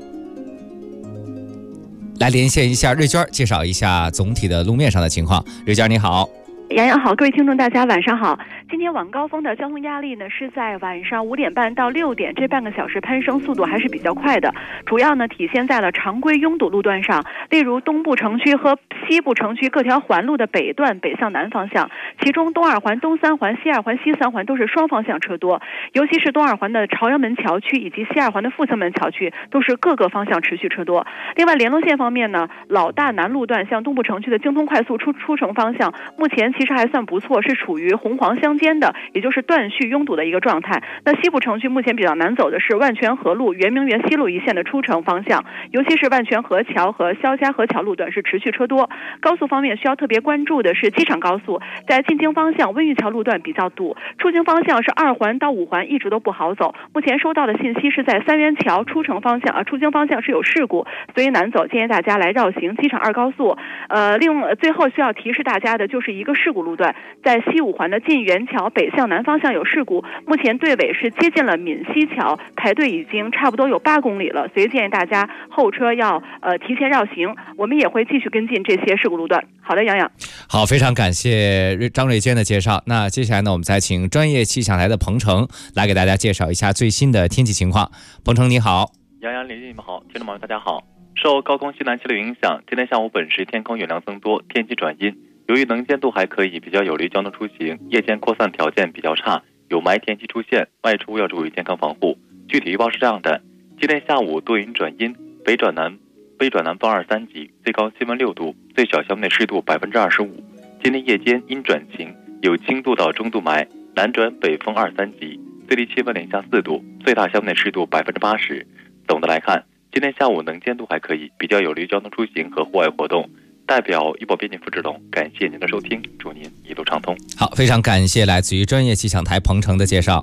来连线一下瑞娟，介绍一下总体的路面上的情况。瑞娟你好。 杨洋好，各位听众大家晚上好。今天晚高峰的交通压力呢是在晚上5点半到6点这半个小时攀升速度还是比较快的，主要呢体现在了常规拥堵路段上，例如东部城区和西部城区各条环路的北段北向南方向，其中东2环、东3环、西2环、西3环都是双方向车多，尤其是东2环的朝阳门桥区以及西2环的阜成门桥区都是各个方向持续车多。另外联络线方面呢，老大南路段向东部城区的京通快速出城方向，目前其实还算不错，是处于红黄相间的，也就是断续拥堵的一个状态。那西部城区目前比较难走的是万泉河路、圆明园西路一线的出城方向，尤其是万泉河桥和肖家河桥路段是持续车多。高速方面需要特别关注的是机场高速，在进京方向温榆桥路段比较堵，出京方向是2环到5环一直都不好走。目前收到的信息是在三元桥出城方向出京方向是有事故，所以难走，建议大家来绕行机场2高速。最后需要提示大家的就是一个事故路段，在西5环的进元桥北向南方向有事故，目前队尾是接近了闽西桥，排队已经差不多有8公里了，所以建议大家后车要提前绕行。我们也会继续跟进这些事故路段。好的，杨洋。 好，非常感谢张瑞娟的介绍。那接下来呢，我们再请专业气象台的彭程来给大家介绍一下最新的天气情况。彭程你好。 杨洋、林你们好，听众朋友大家好。受高空西南气流影响，今天下午本市天空云量增多，天气转阴。由于能见度还可以，比较有利交通出行，夜间扩散条件比较差，有霾天气出现，外出要注意健康防护。具体预报是这样的：今天下午多云转阴，北转南风2、3级，最高气温6度，最小校内湿度25%。今天夜间阴转晴，有轻度到中度霾，南转北风2、3级，最低气温零下4度，最大校内湿度80%。总的来看，今天下午能见度还可以，比较有利于交通出行和户外活动。代表预报编辑付志龙，感谢您的收听，祝您一路畅通。 好，非常感谢来自于专业气象台彭程的介绍。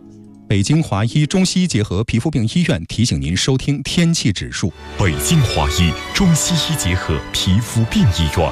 北京华医中西医结合皮肤病医院提醒您收听天气指数。 北京华医中西医结合皮肤病医院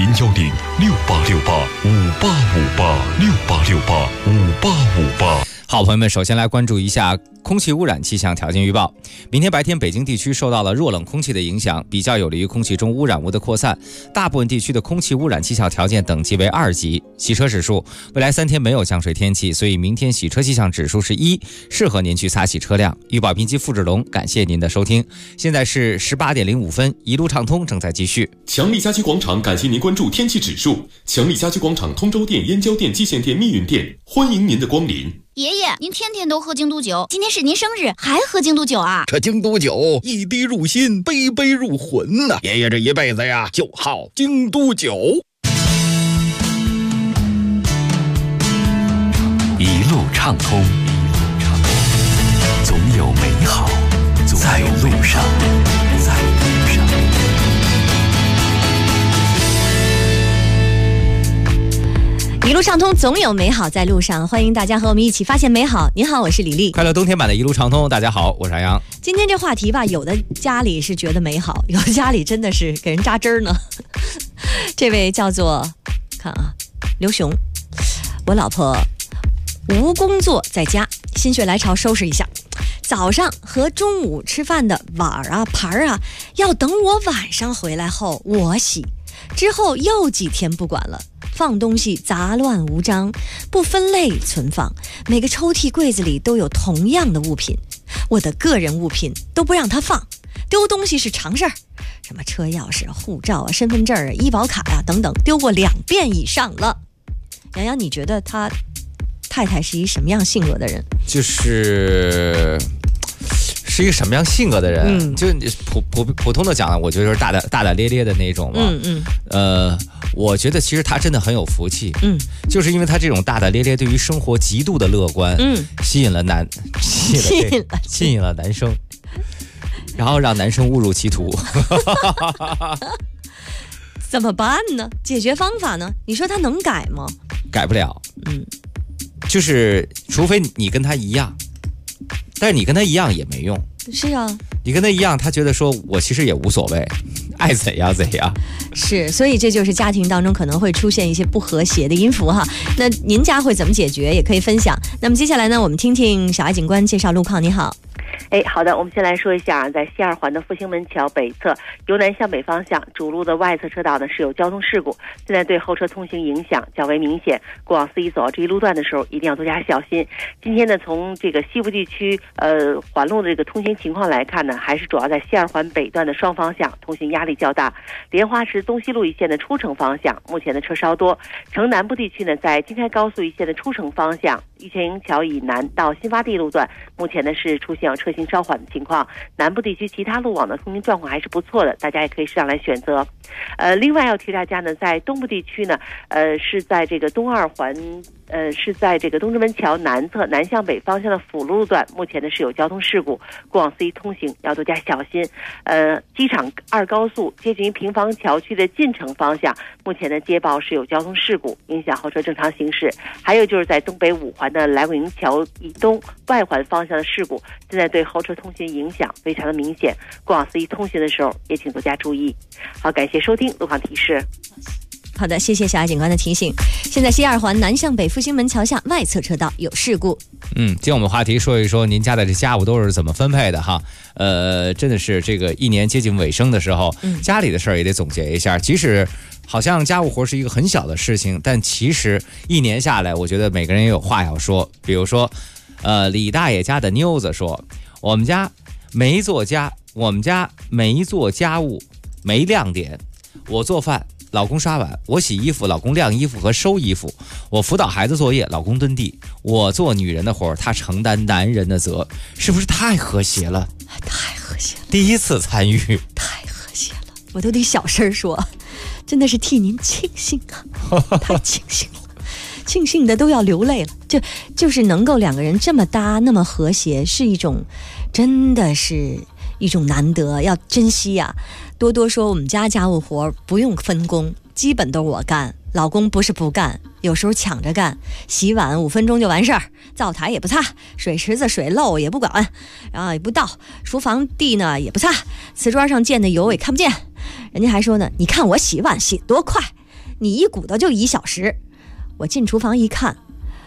，0106868585858，68685858。 好，朋友们，首先来关注一下空气污染气象条件预报。明天白天，北京地区受到了弱冷空气的影响，比较有利于空气中污染物的扩散。大部分地区的空气污染气象条件等级为2级。洗车指数，未来3天没有降水天气，所以明天洗车气象指数是1，适合您去擦洗车辆。预报编辑付志龙，感谢您的收听。现在是18点05分，一路畅通正在继续。 强力家居广场感谢您关注天气指数。强力家居广场通州店、燕郊店、蓟县店、密云店，欢迎您的光临。 爷爷，您天天都喝京都酒，今天是您生日，还喝京都酒啊？ 这京都酒一滴入心，杯杯入魂呐！爷爷这一辈子呀，就好京都酒。 一路畅通，总有美好在路上。 一路畅通，总有美好在路上。欢迎大家和我们一起发现美好。你好，我是李丽。 快乐冬天版的一路畅通，大家好，我是阿阳。 今天这话题吧，有的家里是觉得美好，有的家里真的是给人扎针儿呢。这位叫做看啊，刘雄，我老婆无工作在家，心血来潮收拾一下，早上和中午吃饭的碗啊盘啊，要等我晚上回来后我洗，之后又几天不管了。放东西杂乱无章，不分类存放，每个抽屉柜子里都有同样的物品，我的个人物品都不让他放，丢东西是常事儿，什么车钥匙、护照啊、身份证啊、医保卡啊等等，丢过2遍以上了。洋洋，你觉得他太太是一什么样性格的人？ 是一个什么样性格的人？就普通的讲呢，我觉得是大大咧咧的那种嘛。我觉得其实他真的很有福气。就是因为他这种大大咧咧，对于生活极度的乐观，吸引了男生，然后让男生误入歧途。 怎么办呢？解决方法呢？你说他能改吗？ 改不了。就是除非你跟他一样。但是你跟他一样也没用。 是啊， 你跟他一样，他觉得说我其实也无所谓，爱怎样怎样。 是，所以这就是家庭当中可能会出现一些不和谐的音符哈。那您家会怎么解决？也可以分享。那么接下来呢，我们听听小爱警官介绍路况。你好。 好的，我们先来说一下，在西2环的复兴门桥北侧由南向北方向主路的外侧车道呢是有交通事故，现在对后车通行影响较为明显，过往司机走到这一路段的时候一定要多加小心。今天呢，从这个西部地区环路的这个通行情况来看呢，还是主要在西2环北段的双方向通行压力较大，莲花池东西路一线的出城方向目前的车稍多。城南部地区呢，在京开高速一线的出城方向玉泉营桥以南到新发地路段目前呢是出现车行稍缓的情况，南部地区其他路网的通行状况还是不错的，大家也可以适当来选择。另外要提大家呢，在东部地区呢，是在这个东2环，是在这个东直门桥南侧南向北方向的辅路段，目前呢是有交通事故，过往司机通行要多加小心。机场2高速接近于平房桥区的进城方向，目前的接报是有交通事故，影响后车正常行驶。还有就是在东北5环的来广营桥以东外环方向的事故，现在对后车通行影响非常的明显，过往司机通行的时候也请多加注意。好，感谢收听路况提示。 好的，谢谢小爱警官的提醒。现在西2环南向北复兴门桥下外侧车道有事故。 今天我们话题说一说您家的这家务都是怎么分配的哈。真的是这个一年接近尾声的时候，家里的事儿也得总结一下。即使好像家务活是一个很小的事情，但其实一年下来，我觉得每个人也有话要说。比如说，李大爷家的妞子说，我们家没做家务，没亮点。我做饭，老公刷碗；我洗衣服，老公晾衣服和收衣服；我辅导孩子作业，老公蹲地。我做女人的活，他承担男人的责，是不是太和谐了？ 太和谐了！ 第一次参与， 太和谐了，我都得小声说，真的是替您庆幸啊，太庆幸了。庆幸的都要流泪了，就是能够2个人这么搭那么和谐，是一种真的是一种难得，要珍惜呀。多多说我们家家务活不用分工，基本都是我干， 老公不是不干，有时候抢着干，洗碗5分钟就完事儿，灶台也不擦，水池子水漏也不管，然后也不倒，厨房地呢也不擦，瓷砖上溅的油也看不见。人家还说呢，你看我洗碗洗多快，你一鼓捣就1小时。我进厨房一看，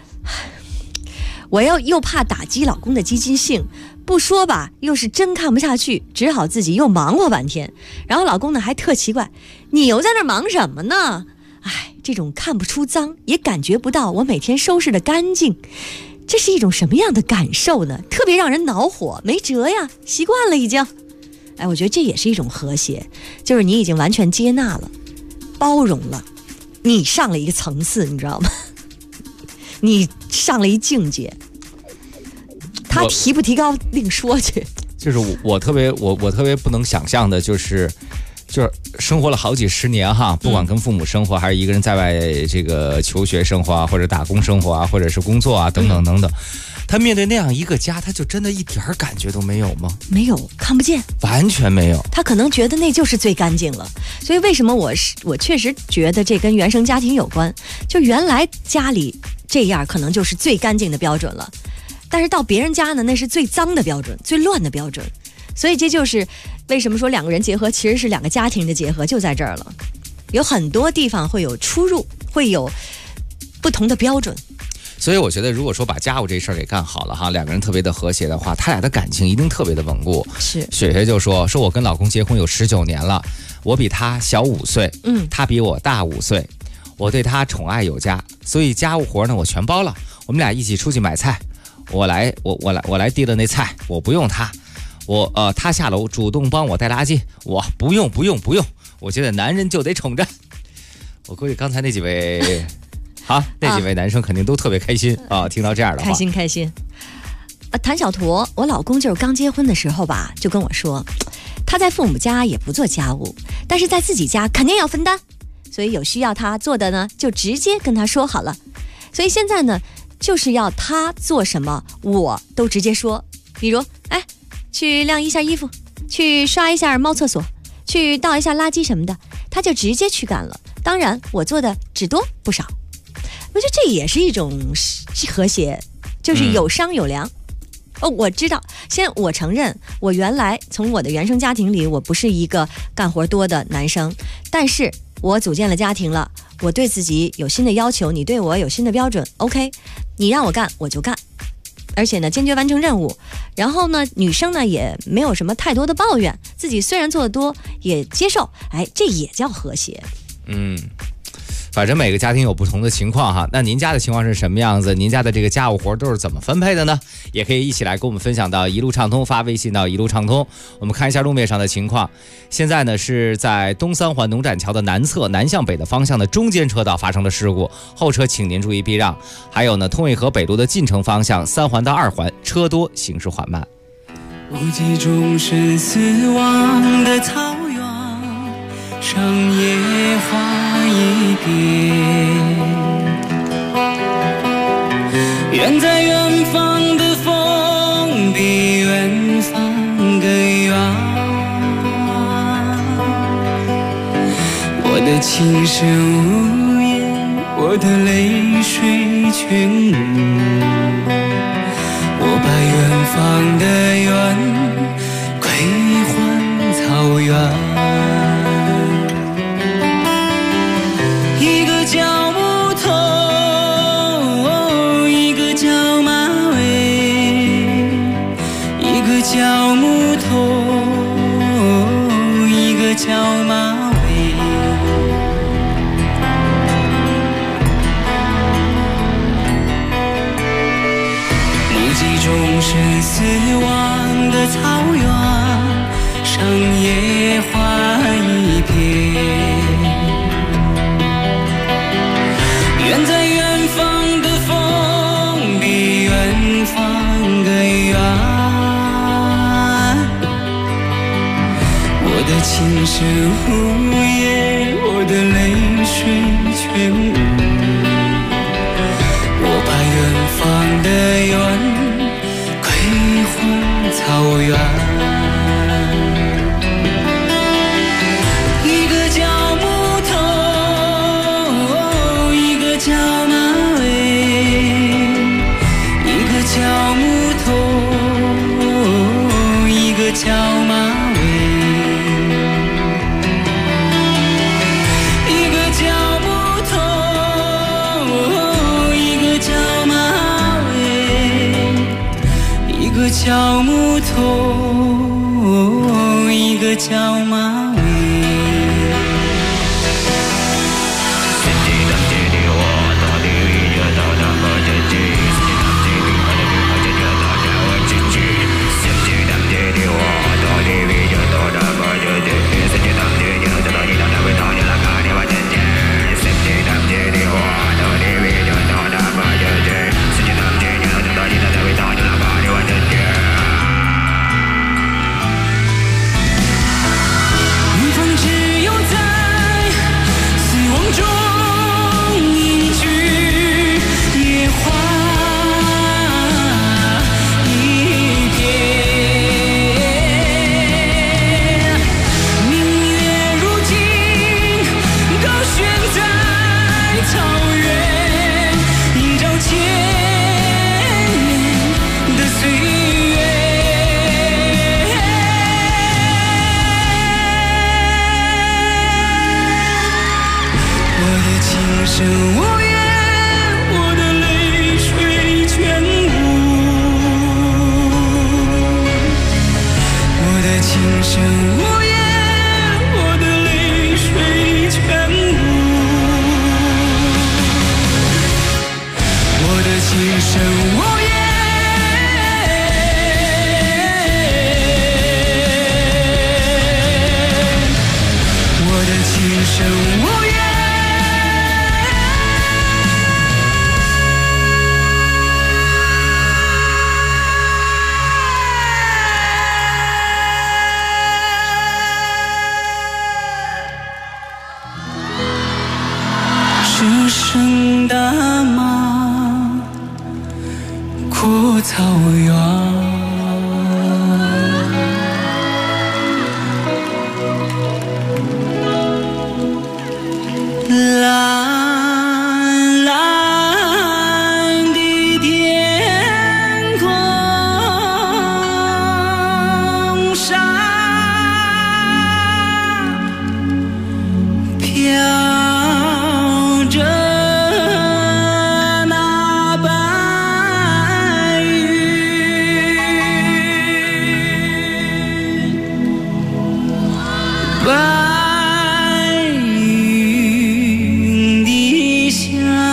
我又怕打击老公的积极性，不说吧又是真看不下去，只好自己又忙活半天。然后老公呢还特奇怪，你又在那忙什么呢？哎，这种看不出脏，也感觉不到我每天收拾的干净，这是一种什么样的感受呢？特别让人恼火，没辙呀，习惯了已经。哎，我觉得这也是一种和谐，就是你已经完全接纳了，包容了，你上了一个层次，你知道吗？你上了一境界。他提不提高另说去。 就是我特别不能想象的，就是生活了好几十年哈，不管跟父母生活，还是一个人在外这个求学生活啊，或者打工生活啊，或者是工作啊，等等等等，他面对那样一个家，他就真的一点感觉都没有吗？没有，看不见，完全没有。他可能觉得那就是最干净了。所以为什么我确实觉得这跟原生家庭有关，就原来家里这样可能就是最干净的标准了，但是到别人家呢，那是最脏的标准，最乱的标准。所以这就是为什么说两个人结合其实是两个家庭的结合，就在这儿了。有很多地方会有出入，会有不同的标准。所以我觉得如果说把家务这事儿给干好了哈，两个人特别的和谐的话，他俩的感情一定特别的稳固。是，雪雪就说我跟老公结婚有19年了，我比他小5岁，他比我大5岁，我对他宠爱有加，所以家务活呢我全包了。我们俩一起出去买菜，我来递了那菜，我不用他。他下楼主动帮我带垃圾，我不用。我觉得男人就得宠着。我估计刚才那几位，那几位男生肯定都特别开心啊！听到这样的话，开心。谭小驼，我老公就是刚结婚的时候吧，就跟我说，他在父母家也不做家务，但是在自己家肯定要分担，所以有需要他做的呢，就直接跟他说好了。所以现在呢，就是要他做什么，我都直接说。比如，去晾一下衣服，去刷一下猫厕所，去倒一下垃圾什么的，他就直接去干了。当然我做的只多不少，我觉得这也是一种和谐，就是有商有量。我知道，我承认我原来从我的原生家庭里，我不是一个干活多的男生，但是我组建了家庭了，我对自己有新的要求，你对我有新的标准， OK， 你让我干我就干，而且呢坚决完成任务。然后呢女生呢也没有什么太多的抱怨，自己虽然做得多也接受，这也叫和谐。反正每个家庭有不同的情况哈，那您家的情况是什么样子？您家的这个家务活都是怎么分配的呢？也可以一起来跟我们分享到一路畅通，发微信到一路畅通。我们看一下路面上的情况，现在呢是在东三环农展桥的南侧南向北的方向的中间车道发生了事故，后车请您注意避让。还有呢，通渭河北路的进城方向3环到2环车多，行驶缓慢。 无计中生死亡的草原，上野花一边，远在远方的风比远方更远，我的情深无言，我的泪水全无，我把远方的远归还草原。一个叫木头，一个叫马尾，一个叫木头，一个叫马尾。目击中生死亡的草原，上野花一片。远在远方的风比远方更远，我的情深无言，我的泪水全无，我把远方的远归还草原。一个叫木头， 叫马尾，一个叫木头，一个叫马尾，一个叫木头，一个叫马尾，一个叫木头，一个叫马尾。这声大马阔草原，蓝蓝的天空上飘着那白云，白云的下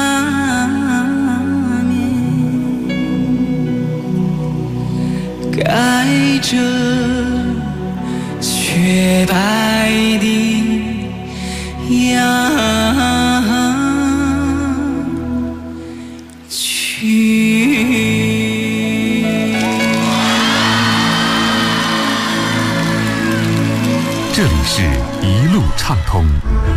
面盖着雪白的羊群。 这里是一路畅通。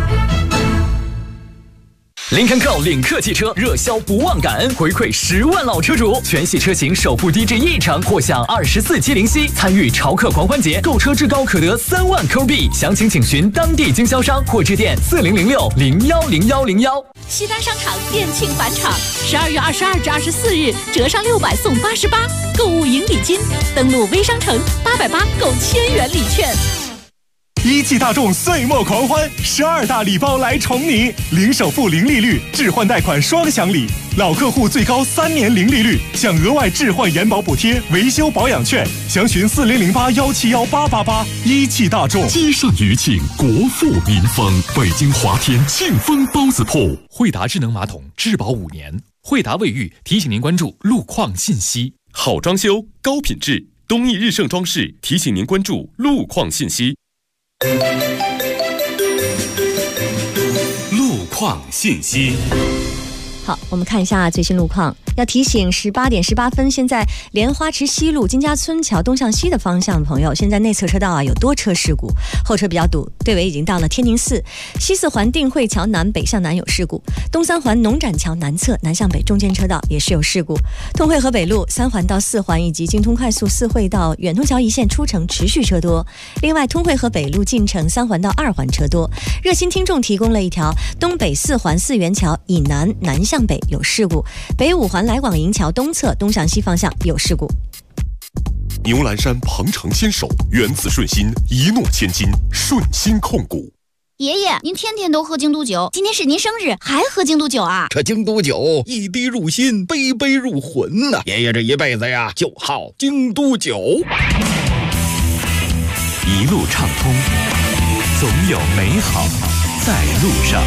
林肯 Go 领克汽车热销不忘感恩，回馈10万老车主，全系车型首付低至1成，或享24期零息。参与潮客狂欢节，购车至高可得3万 Q 币。详情请询当地经销商或致电4006010101。 西单商场店庆返场，12月22至24日折上600送88，购物赢礼金。登录微商城880购1000元礼券。 一汽大众岁末狂欢，12大礼包来宠你，零首付零利率，置换贷款双享礼，老客户最高3年零利率，享额外置换延保补贴、维修保养券。详询4008171888。一汽大众。 积善余庆，国富民丰。北京华天庆丰包子铺。 惠达智能马桶质保5年。惠达卫浴提醒您关注路况信息。 好装修，高品质，东义日盛装饰提醒您关注路况信息。路况信息。 好，我们看一下最新路况。 要提醒18点18分，现在莲花池西路金家村桥东向西的方向的朋友，现在内侧车道有多车事故，后车比较堵，队尾已经到了天宁寺。西四环定慧桥南北向南有事故，东三环农展桥南侧南向北中间车道也是有事故。通惠河北路3环到4环以及京通快速4惠到远通桥一线出城持续车多。另外，通惠河北路进城3环到2环车多。热心听众提供了一条东北4环4元桥以南南向北有事故，北5环来广营桥东侧东向西方向有事故。 牛栏山鹏程牵手，原子顺心，一诺千金，顺心控股。 爷爷，您天天都喝京都酒，今天是您生日，还喝京都酒啊？ 这京都酒一滴入心，杯杯入魂呐！爷爷这一辈子呀，就好京都酒。 一路畅通，总有美好在路上。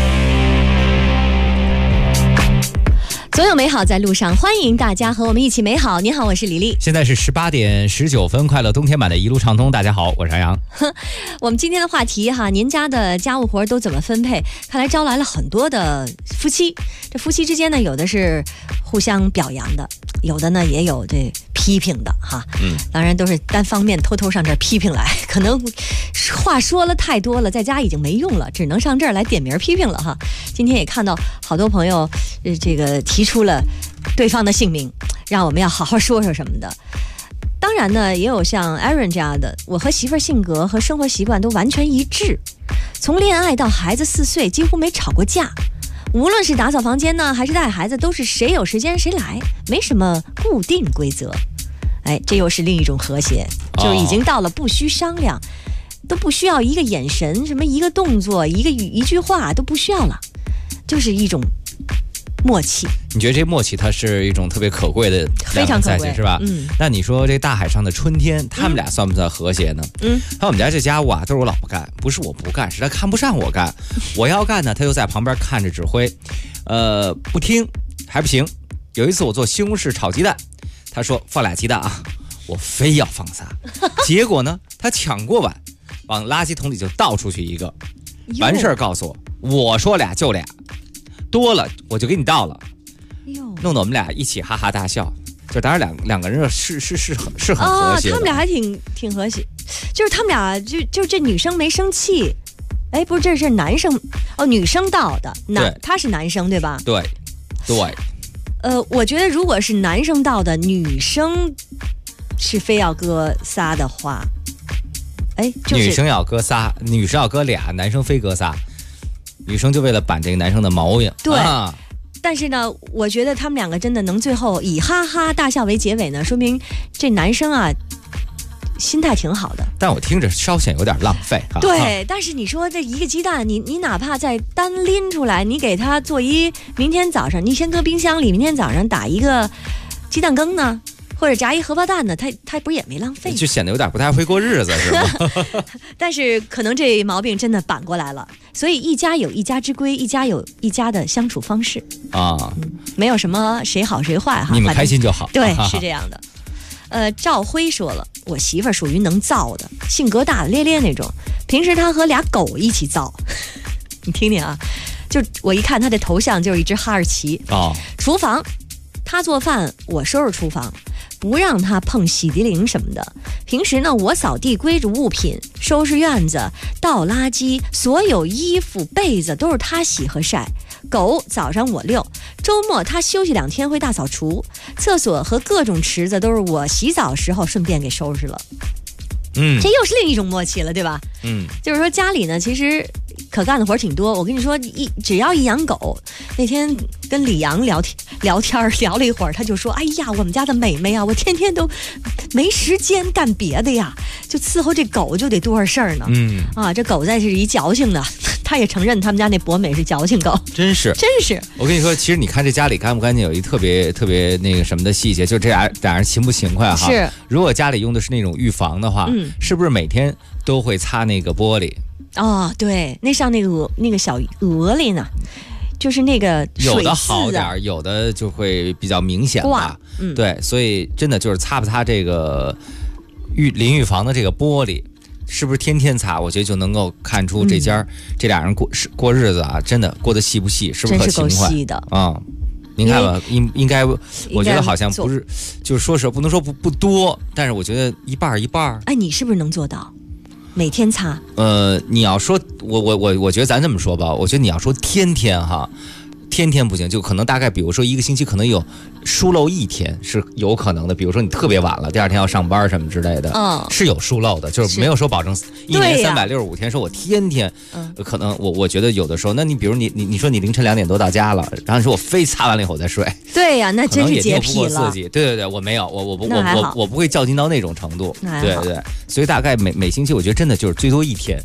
总有美好在路上，欢迎大家和我们一起美好。你好，我是李丽。 现在是18点19分，快乐冬天版的一路畅通。大家好，我是杨洋。 我们今天的话题哈，您家的家务活都怎么分配？看来招来了很多的夫妻，这夫妻之间呢，有的是互相表扬的，有的呢也有这批评的哈。当然都是单方面偷偷上这儿批评来，可能话说了太多了，在家已经没用了，只能上这儿来点名批评了哈。今天也看到好多朋友这个提出了对方的姓名，让我们要好好说说什么的。当然呢，也有像 Aaron 这样的，我和媳妇儿性格和生活习惯都完全一致，从恋爱到孩子4岁几乎没吵过架，无论是打扫房间呢还是带孩子，都是谁有时间谁来，没什么固定规则。哎，这又是另一种和谐，就已经到了不需商量，都不需要一个眼神，什么一个动作，一句话都不需要了，就是一种默契。 你觉得这默契它是一种特别可贵的非常可贵是吧？那你说这大海上的春天，他们俩算不算和谐呢？那我们家这家务啊都是我老婆干，不是我不干，是她看不上我干。我要干呢，她又在旁边看着指挥，不听还不行。有一次我做西红柿炒鸡蛋，她说放俩鸡蛋啊，我非要放仨，结果呢她抢过碗，往垃圾桶里就倒出去一个，完事儿告诉我说俩就俩，多了我就给你倒了，弄得我们俩一起哈哈大笑。就当然两个人是很和谐的。 他们俩还挺和谐，就是他们俩就这女生没生气。哎，不是，这是男生女生倒的，他是男生对吧？ 对。 我觉得如果是男生倒的，女生是非要搁仨的话，哎，就是女生要搁仨，女生要搁俩，男生非搁仨。女生就为了板这个男生的毛病。 对。但是呢，我觉得他们两个真的能最后以哈哈大笑为结尾呢，说明这男生啊心态挺好的。 但我听着稍显有点浪费。 对，但是你说这一个鸡蛋，你哪怕再单拎出来，你给他做明天早上你先搁冰箱里，明天早上打一个鸡蛋羹呢，或者炸一荷包蛋呢，他不是也没浪费， 就显得有点不太会过日子是吗？ 但是可能这毛病真的反过来了，所以一家有一家之规，一家有一家的相处方式啊，没有什么谁好谁坏哈， 你们开心就好。 对，是这样的。赵辉说了，我媳妇儿属于能造的，性格大咧咧那种，平时她和俩狗一起造。你听听啊，就我一看她的头像就是一只哈士奇。厨房她做饭，我收拾厨房，不让她碰洗涤灵什么的。平时呢，我扫地归置物品，收拾院子，倒垃圾，所有衣服被子都是她洗和晒。狗早上我遛，周末他休息2天会大扫除，厕所和各种池子都是我洗澡时候顺便给收拾了。这又是另一种默契了，对吧？就是说家里呢，其实可干的活挺多。我跟你说，只要一养狗，那天跟李阳聊天聊了一会儿，他就说：“哎呀，我们家的美美啊，我天天都没时间干别的呀，就伺候这狗就得多少事儿呢。”这狗再是一矫情的，他也承认他们家那博美是矫情狗，真是。 我跟你说，其实你看这家里干不干净，有一特别那个什么的细节，就这俩人勤不勤快哈。 是， 如果家里用的是那种浴房的话，是不是每天都会擦那个玻璃？ 对，那上那个小鹅里呢，就是那个水有的好点，有的就会比较明显吧。对，所以真的就是擦不擦这个淋浴房的这个玻璃，是不是天天擦？我觉得就能够看出这俩人过日子啊，真的过得细不细，是不是可勤快？ 真是够细的啊。 您看吧，应该，我觉得好像不是，就是说是不能说不多，但是我觉得一半一半。 哎，你是不是能做到每天擦？ 你要说我觉得咱这么说吧，我觉得你要说天天哈。天天不行，就可能大概比如说一个星期可能有疏漏一天是有可能的，比如说你特别晚了，第二天要上班什么之类的，是有疏漏的，就是没有说保证一年365天，说我天天，可能我觉得有的时候，那你比如你说你凌晨2点多到家了，然后你说我非擦完了以后再睡， 对呀，那真是洁癖了。 对，我没有，我不会较劲到那种程度，对，所以大概每星期我觉得真的就是最多一天，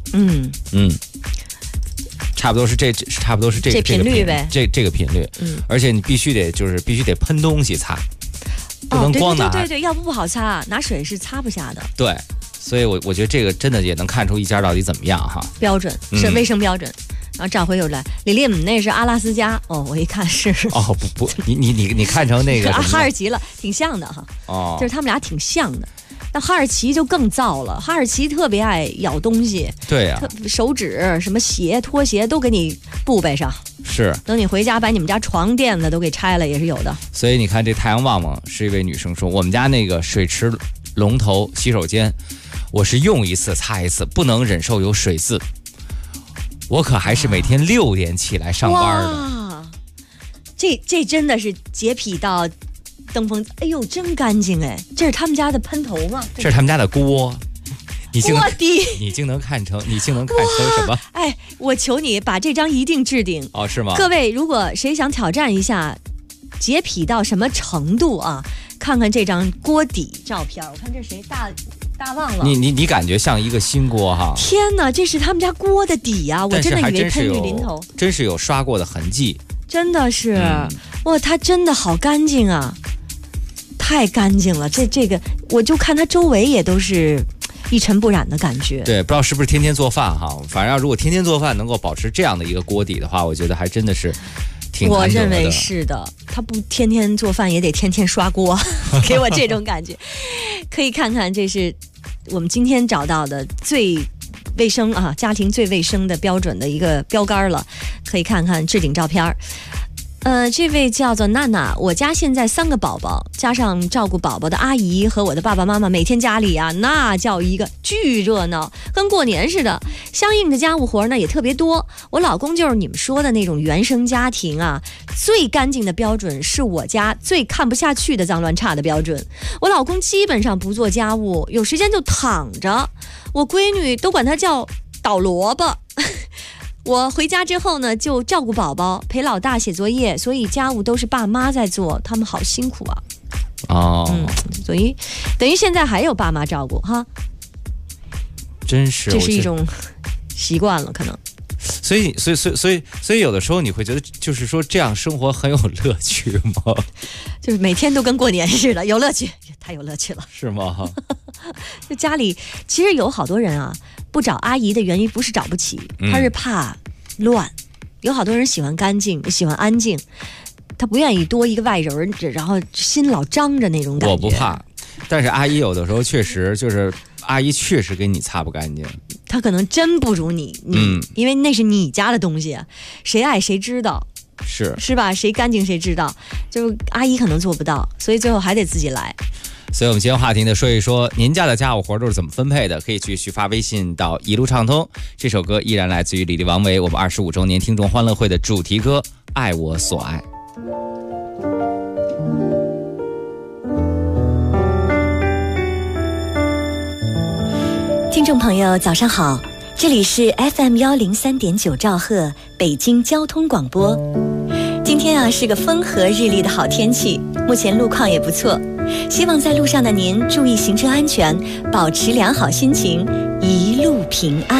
差不多是这个频率呗， 这个频率，而且你必须得喷东西擦，不能光拿， 对，要不好擦，拿水是擦不下的。 对，所以我觉得这个真的也能看出一家到底怎么样哈。 标准是卫生标准。然后赵辉又来，李丽姆那是阿拉斯加我一看是不，你看成那个哈士奇了，挺像的哈，就是他们俩挺像的。但哈士奇就更燥了，哈士奇特别爱咬东西， 对呀， 手指什么鞋拖鞋都给你布备上， 是等你回家把你们家床垫子都给拆了也是有的。 所以你看这太阳旺旺是一位女生说，我们家那个水池龙头洗手间，我是用一次擦一次，不能忍受有水渍，我可还是每天6点起来上班的。 这真的是洁癖到登峰，哎呦，真干净哎！这是他们家的喷头吗？ 这是他们家的锅，你竟能看成什么？ 哎，我求你把这张一定置顶是吗？ 各位，如果谁想挑战一下洁癖到什么程度啊，看看这张锅底照片。我看这谁大旺了， 你感觉像一个新锅哈？ 天哪，这是他们家锅的底呀！我真的以为喷绿淋头， 真是有刷过的痕迹， 真的是哇，它真的好干净啊！太干净了，这个我就看它周围也都是一尘不染的感觉。 对，不知道是不是天天做饭哈，反正如果天天做饭能够保持这样的一个锅底的话，我觉得还真的是挺难得的。 我认为是的，他不天天做饭也得天天刷锅，给我这种感觉。可以看看，这是我们今天找到的最卫生啊，家庭最卫生的标准的一个标杆了。可以看看置顶照片。这位叫做娜娜，我家现在3个宝宝，加上照顾宝宝的阿姨和我的爸爸妈妈，每天家里啊那叫一个巨热闹，跟过年似的。相应的家务活呢也特别多。我老公就是你们说的那种原生家庭啊，最干净的标准是我家最看不下去的脏乱差的标准。我老公基本上不做家务，有时间就躺着，我闺女都管他叫捣萝卜。我回家之后呢，就照顾宝宝，陪老大写作业，所以家务都是爸妈在做，他们好辛苦啊。所以等于现在还有爸妈照顾哈， 真是这是一种习惯了，可能。 所以有的时候你会觉得，就是说这样生活很有乐趣吗？ 就是每天都跟过年似的，有乐趣，太有乐趣了， 是吗？ 就家里其实有好多人啊，不找阿姨的原因不是找不起，他是怕乱。有好多人喜欢干净，喜欢安静，他不愿意多一个外人，然后心老张着那种感觉。 我不怕，但是阿姨有的时候确实就是阿姨确实给你擦不干净， 她可能真不如你，因为那是你家的东西，谁爱谁知道，是吧？谁干净谁知道，就是阿姨可能做不到，所以最后还得自己来。 所以我们今天话题呢，说一说您家的家务活都是怎么分配的，可以继续发微信到一路畅通。这首歌依然来自于李丽王维我们25周年听众欢乐会的主题歌《爱我所爱》。 听众朋友早上好，这里是 FM103.9兆赫北京交通广播。今天啊是个风和日丽的好天气，目前路况也不错，希望在路上的您注意行车安全，保持良好心情，一路平安。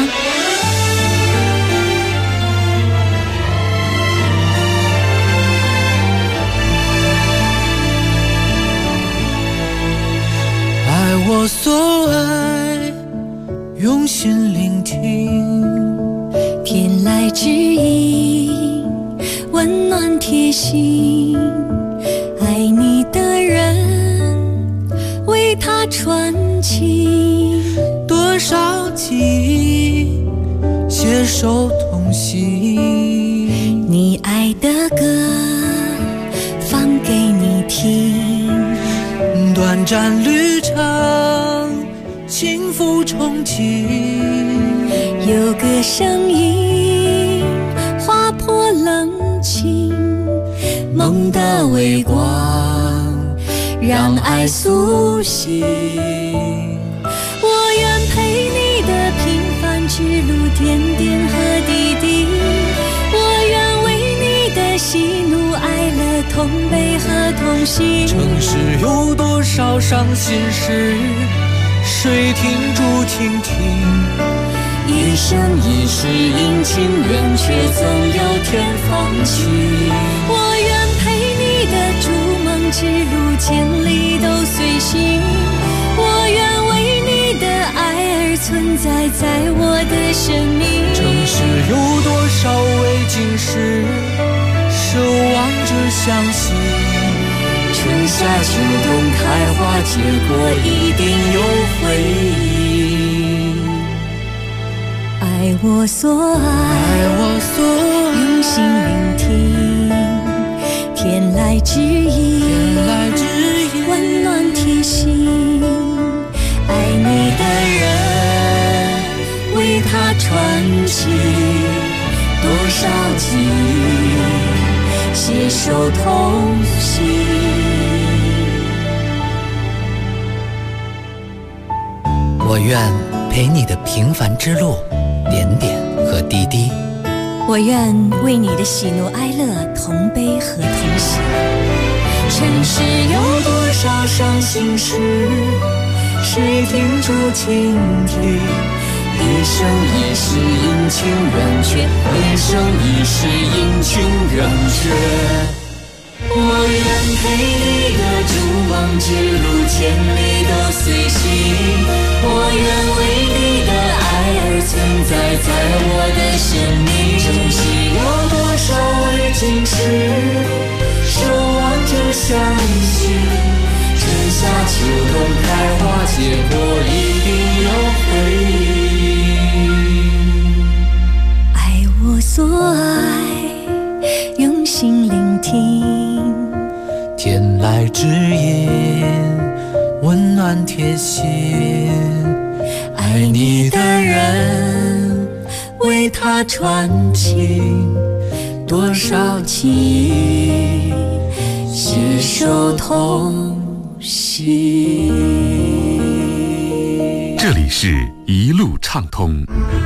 爱我所爱，用心聆听， 天籁之音，温暖贴心。爱你的人，为他传情。 多少记忆，携手同行。 你爱的歌， 展旅程，幸福憧憬。 有个声音划破冷清，梦的微光让爱苏醒。我愿陪你的平凡之路，点点和滴滴。我愿为你的喜怒哀乐同悲和同行。 城市有多少伤心事，谁听住倾听？ 一生一世阴晴圆缺，总有天放晴。我愿陪你的逐梦之路，千里都随行。我愿为你的爱而存在，在我的生命。 城市有多少未经事，守望着相信。 春夏秋冬开花结果，一定有回应。爱我所爱，用心聆听，天籁之音，温暖贴心。爱你的人，为他传奇多少记忆，携手同行。 我愿陪你的平凡之路，点点和滴滴。 我愿为你的喜怒哀乐同悲和同喜。 尘世有多少伤心事，谁听住倾听？一生一世阴晴圆缺，一生一世阴晴圆缺。我愿陪你的逐梦之路，千里都随行。我愿为你的爱而存在，在我的生命。城市有多少未经事，守望着相信。春夏秋冬开花结果，一定有回应。 爱我所爱，用心聆听， 天籁之音，温暖贴心。爱你的人，为他传情多少记忆，携手同行。 这里是一路畅通。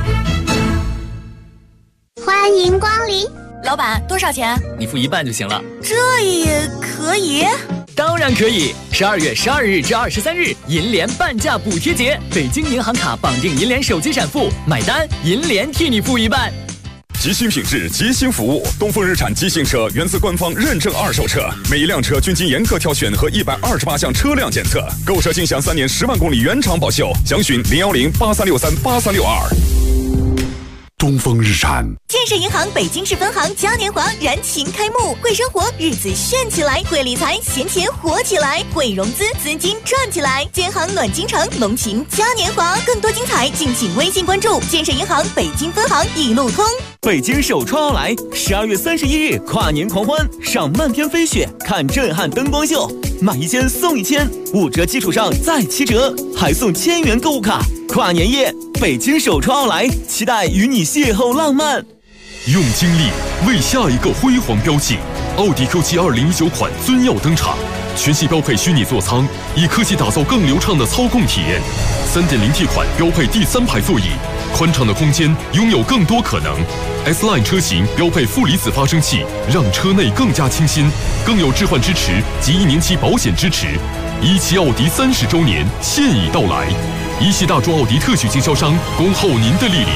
欢迎光临。 老板，多少钱？ 你付一半就行了。 这也可以？ 当然可以！12月12日至23日，银联半价补贴节，北京银行卡绑定银联手机闪付，买单银联替你付一半。 极星品质，极星服务。东风日产极星车源自官方认证二手车，每一辆车均经严格挑选和128项车辆检测，购车尽享3年10万公里原厂保修。详询01083638362。 东风日产。 建设银行北京市分行嘉年华燃情开幕，会生活日子炫起来，会理财闲钱活起来，会融资资金赚起来。建行暖京城龙情嘉年华，更多精彩敬请微信关注建设银行北京分行一路通。 北京首创奥莱12月31日跨年狂欢，赏漫天飞雪，看震撼灯光秀，买1000送1000，5折基础上再7折，还送1000元购物卡。跨年夜，北京首创奥莱，期待与你邂逅浪漫。 用精力为下一个辉煌标记，奥迪 Q7 2019款尊耀登场，全系标配虚拟座舱，以科技打造更流畅的操控体验。3.0T 款标配第3排座椅，宽敞的空间拥有更多可能。S-Line 车型标配负离子发生器，让车内更加清新，更有置换支持及1年期保险支持。17奥迪30周年现已到来，1汽大众奥迪特许经销商恭候您的莅临。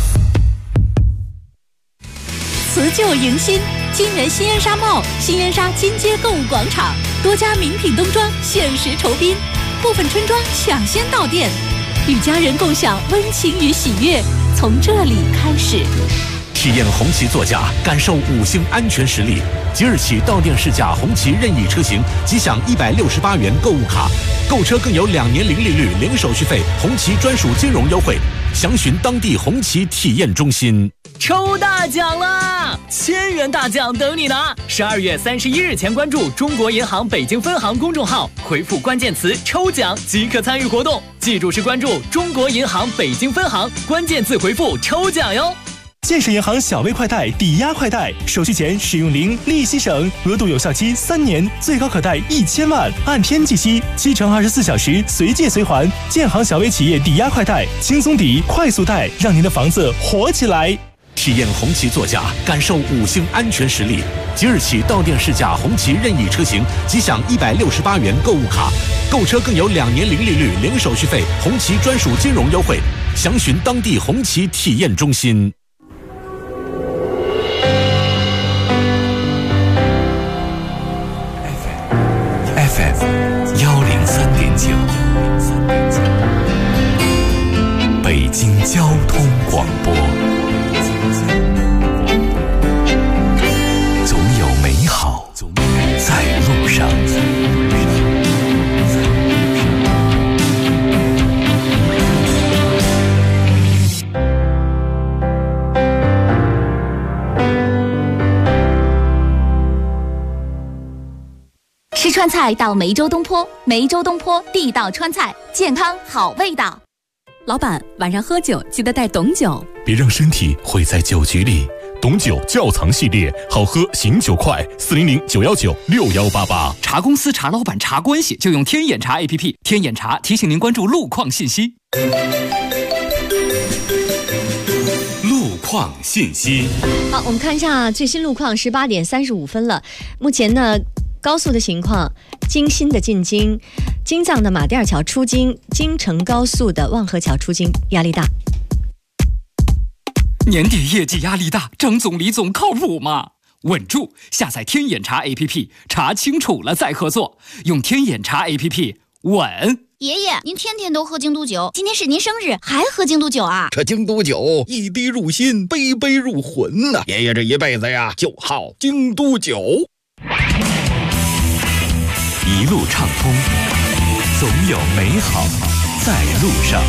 辞旧迎新，金源新烟纱帽、新烟纱金街购物广场，多家名品冬装限时酬宾，部分春装抢先到店，与家人共享温情与喜悦，从这里开始。 体验红旗座驾，感受5星安全实力。即日起到店试驾红旗任意车型，即享168元购物卡，购车更有2年零利率、零手续费，红旗专属金融优惠。详询当地红旗体验中心。 抽大奖啦！1000元大奖等你拿！12月31日前关注中国银行北京分行公众号，回复关键词“抽奖”即可参与活动。记住是关注中国银行北京分行，关键字回复“抽奖”哟。 建设银行小微快贷抵押快贷，手续钱使用零，利息省，额度有效期3年，最高可贷1000万，按天计息，7乘24小时随借随还。建行小微企业抵押快贷，轻松抵，快速贷，让您的房子活起来。 体验红旗座驾，感受5星安全实力。即日起到店试驾红旗任意车型，即享168元购物卡，购车更有2年零利率、零手续费，红旗专属金融优惠。详询当地红旗体验中心。FM103.9，北京交通广播。总有美好在路上。 吃川菜到梅州东坡，梅州东坡地道川菜，健康好味道。 老板，晚上喝酒记得带董酒， 别让身体毁在酒局里。董酒窖藏系列，好喝醒酒快，400-919-6188。 茶公司、茶老板、茶关系就用天眼茶 APP。天眼茶提醒您关注路况信息。 路况信息。 好，我们看一下最新路况，18点35分了。目前呢，高速的情况，京新的进京，京藏的马甸尔桥出京，京承高速的望河桥出京，压力大。 年底业绩压力大，张总李总靠谱吗？稳住！下载天眼查 APP， 查清楚了再合作。用天眼查 APP， 稳。 爷爷，您天天都喝京都酒，今天是您生日，还喝京都酒啊？ 这京都酒一滴入心，杯杯入魂呐！爷爷这一辈子呀，就好京都酒。 一路畅通，总有美好在路上。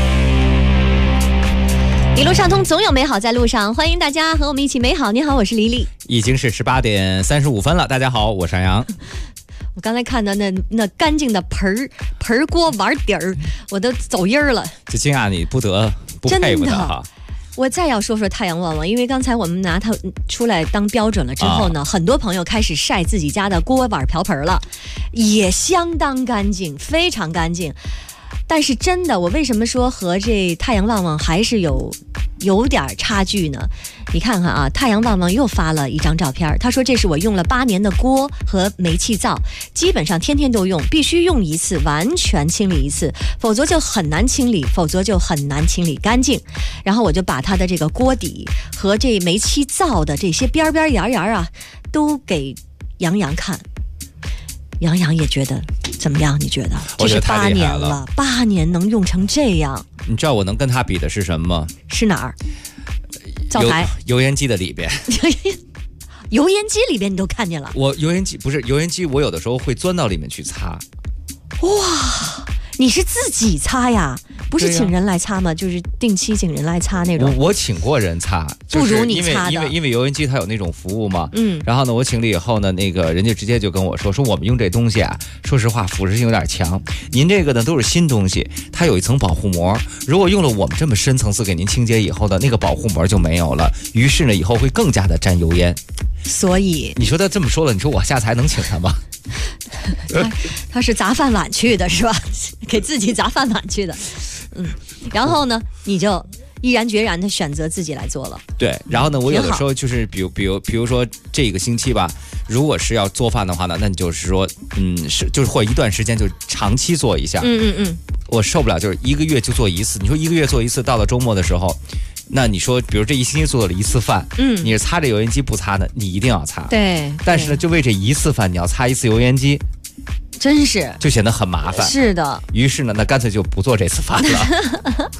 一路畅通，总有美好在路上。欢迎大家和我们一起美好。你好，我是黎黎。 已经是18点35分了。大家好，我是杨。 我刚才看到那干净的盆锅碗底儿，我都走音儿了。 这惊讶你不得不佩服他哈。 我再要说说太阳旺旺，因为刚才我们拿它出来当标准了之后呢，很多朋友开始晒自己家的锅碗瓢盆了，也相当干净，非常干净。但是真的，我为什么说和这太阳旺旺还是有点差距呢？你看看啊，太阳旺旺又发了一张照片，他说这是我用了8年的锅和煤气灶，基本上天天都用，必须用一次，完全清理一次，否则就很难清理干净。然后我就把他的这个锅底和这煤气灶的这些边边沿沿啊，都给杨洋看。杨洋也觉得怎么样？你觉得？ 我觉得 8年了，8年能用成这样？ 你知道我能跟他比的是什么吗？ 是哪儿？灶台、 油烟机的里边。 油烟机里边你都看见了？ 我油烟机，我有的时候会钻到里面去擦。 哇，你是自己擦呀？不是请人来擦吗？就是定期请人来擦那种。 我请过人擦， 不如你擦的。 因为油烟机它有那种服务嘛，然后呢，我请了以后呢，那个人家直接就跟我说我们用这东西啊，说实话腐蚀性有点强。您这个呢都是新东西，它有一层保护膜，如果用了我们这么深层次给您清洁以后的那个保护膜就没有了，于是呢以后会更加的沾油烟。 所以你说他这么说了，你说我下次还能请他吗？ 他是砸饭碗去的是吧？给自己砸饭碗去的。然后呢，你就毅然决然的选择自己来做了。 对，然后呢，我有的时候就是比如说这个星期吧，如果是要做饭的话呢，那你就是说，就是或一段时间就长期做一下。我受不了，就是1个月就做一次。你说1个月做一次，到了周末的时候，那你说，比如这一星期做了1次饭，你是擦着油烟机不擦呢？你一定要擦。 对。 但是呢，就为这1次饭，你要擦1次油烟机。 真是就显得很麻烦。 是的。 于是呢，那干脆就不做这次饭了。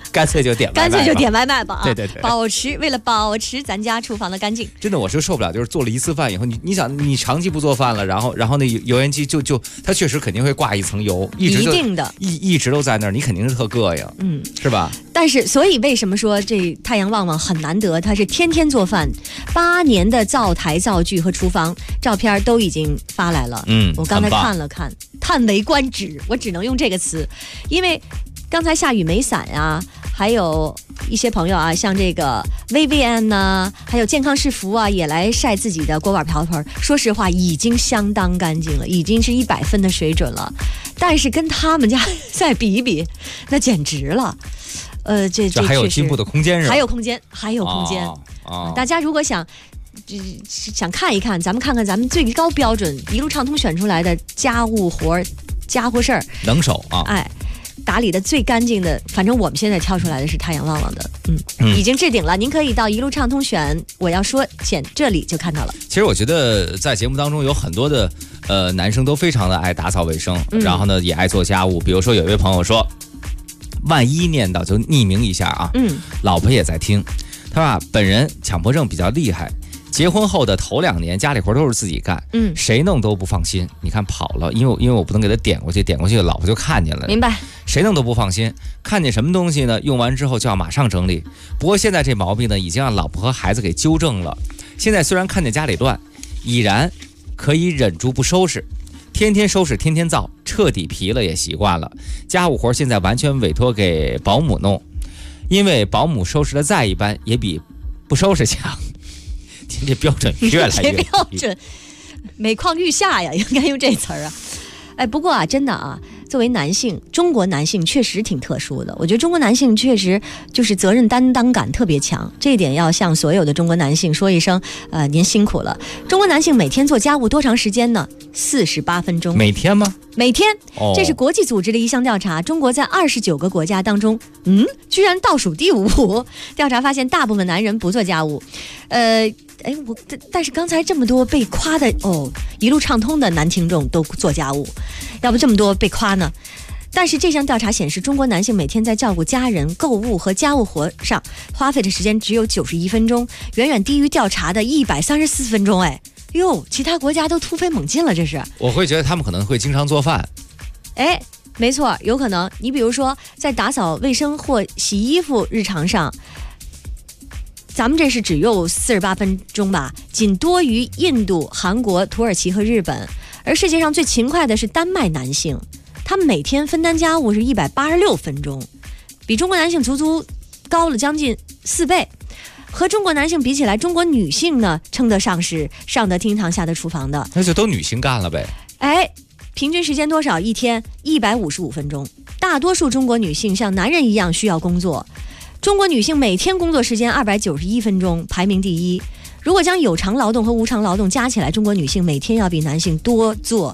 干脆就点外卖吧。 对， 为了保持咱家厨房的干净。 真的，我是受不了，就是做了一次饭以后，你想你长期不做饭了，然后那油烟机就它确实肯定会挂一层油，一定的，一直都在那儿，你肯定是特膈应，是吧？ 但是，所以为什么说这太阳旺旺很难得？他是天天做饭，8年的灶台、灶具和厨房照片都已经发来了。我刚才看了看，叹为观止，我只能用这个词，因为刚才下雨没伞啊，还有一些朋友啊，像这个 VVN 呢，还有健康是福啊，也来晒自己的锅碗瓢盆。说实话，已经相当干净了，已经是100分的水准了。但是跟他们家再比一比，那简直了。这还有进步的空间是吧？ 还有空间。大家如果想看一看，咱们看看咱们最高标准一路畅通选出来的家务活事儿， 能手啊！ 打理的最干净的，反正我们现在挑出来的是太阳旺旺的，已经置顶了。您可以到一路畅通选我要说选这里就看到了。 其实我觉得在节目当中有很多的男生都非常的爱打扫卫生，然后呢也爱做家务。比如说有一位朋友说，万一念叨就匿名一下啊，老婆也在听，他说本人强迫症比较厉害。结婚后的头2年，家里活都是自己干，谁弄都不放心。你看跑了，因为我不能给他点过去，老婆就看见了。 明白？ 谁弄都不放心，看见什么东西呢，用完之后就要马上整理。不过现在这毛病呢，已经让老婆和孩子给纠正了。现在虽然看见家里乱，已然可以忍住不收拾，天天收拾，天天造，彻底疲了也习惯了。家务活现在完全委托给保姆弄，因为保姆收拾的再一般，也比不收拾强。您这标准越来越低， 标准每况愈下呀，应该用这词儿啊。不过啊，真的啊，作为男性，中国男性确实挺特殊的。我觉得中国男性确实就是责任担当感特别强，这一点要向所有的中国男性说一声，您辛苦了。中国男性每天做家务多长时间呢？48分钟。 每天吗？ 每天。这是国际组织的一项调查，中国在29个国家当中，居然倒数第5。调查发现，大部分男人不做家务。但是刚才这么多被夸的一路畅通的男听众都做家务，要不这么多被夸呢？但是这项调查显示，中国男性每天在照顾家人、购物和家务活上花费的时间只有91分钟，远远低于调查的134分钟。其他国家都突飞猛进了，这是。 我会觉得他们可能会经常做饭。 没错，有可能。你比如说，在打扫卫生或洗衣服日常上，咱们这是只有48分钟吧，仅多于印度、韩国、土耳其和日本。而世界上最勤快的是丹麦男性，他们每天分担家务是186分钟，比中国男性足足高了将近4倍。和中国男性比起来，中国女性呢，称得上是上得厅堂下得厨房的。 那就都女性干了呗。 平均时间多少？一天155分钟。大多数中国女性像男人一样需要工作。中国女性每天工作时间291分钟，排名第1。如果将有偿劳动和无偿劳动加起来，中国女性每天要比男性多做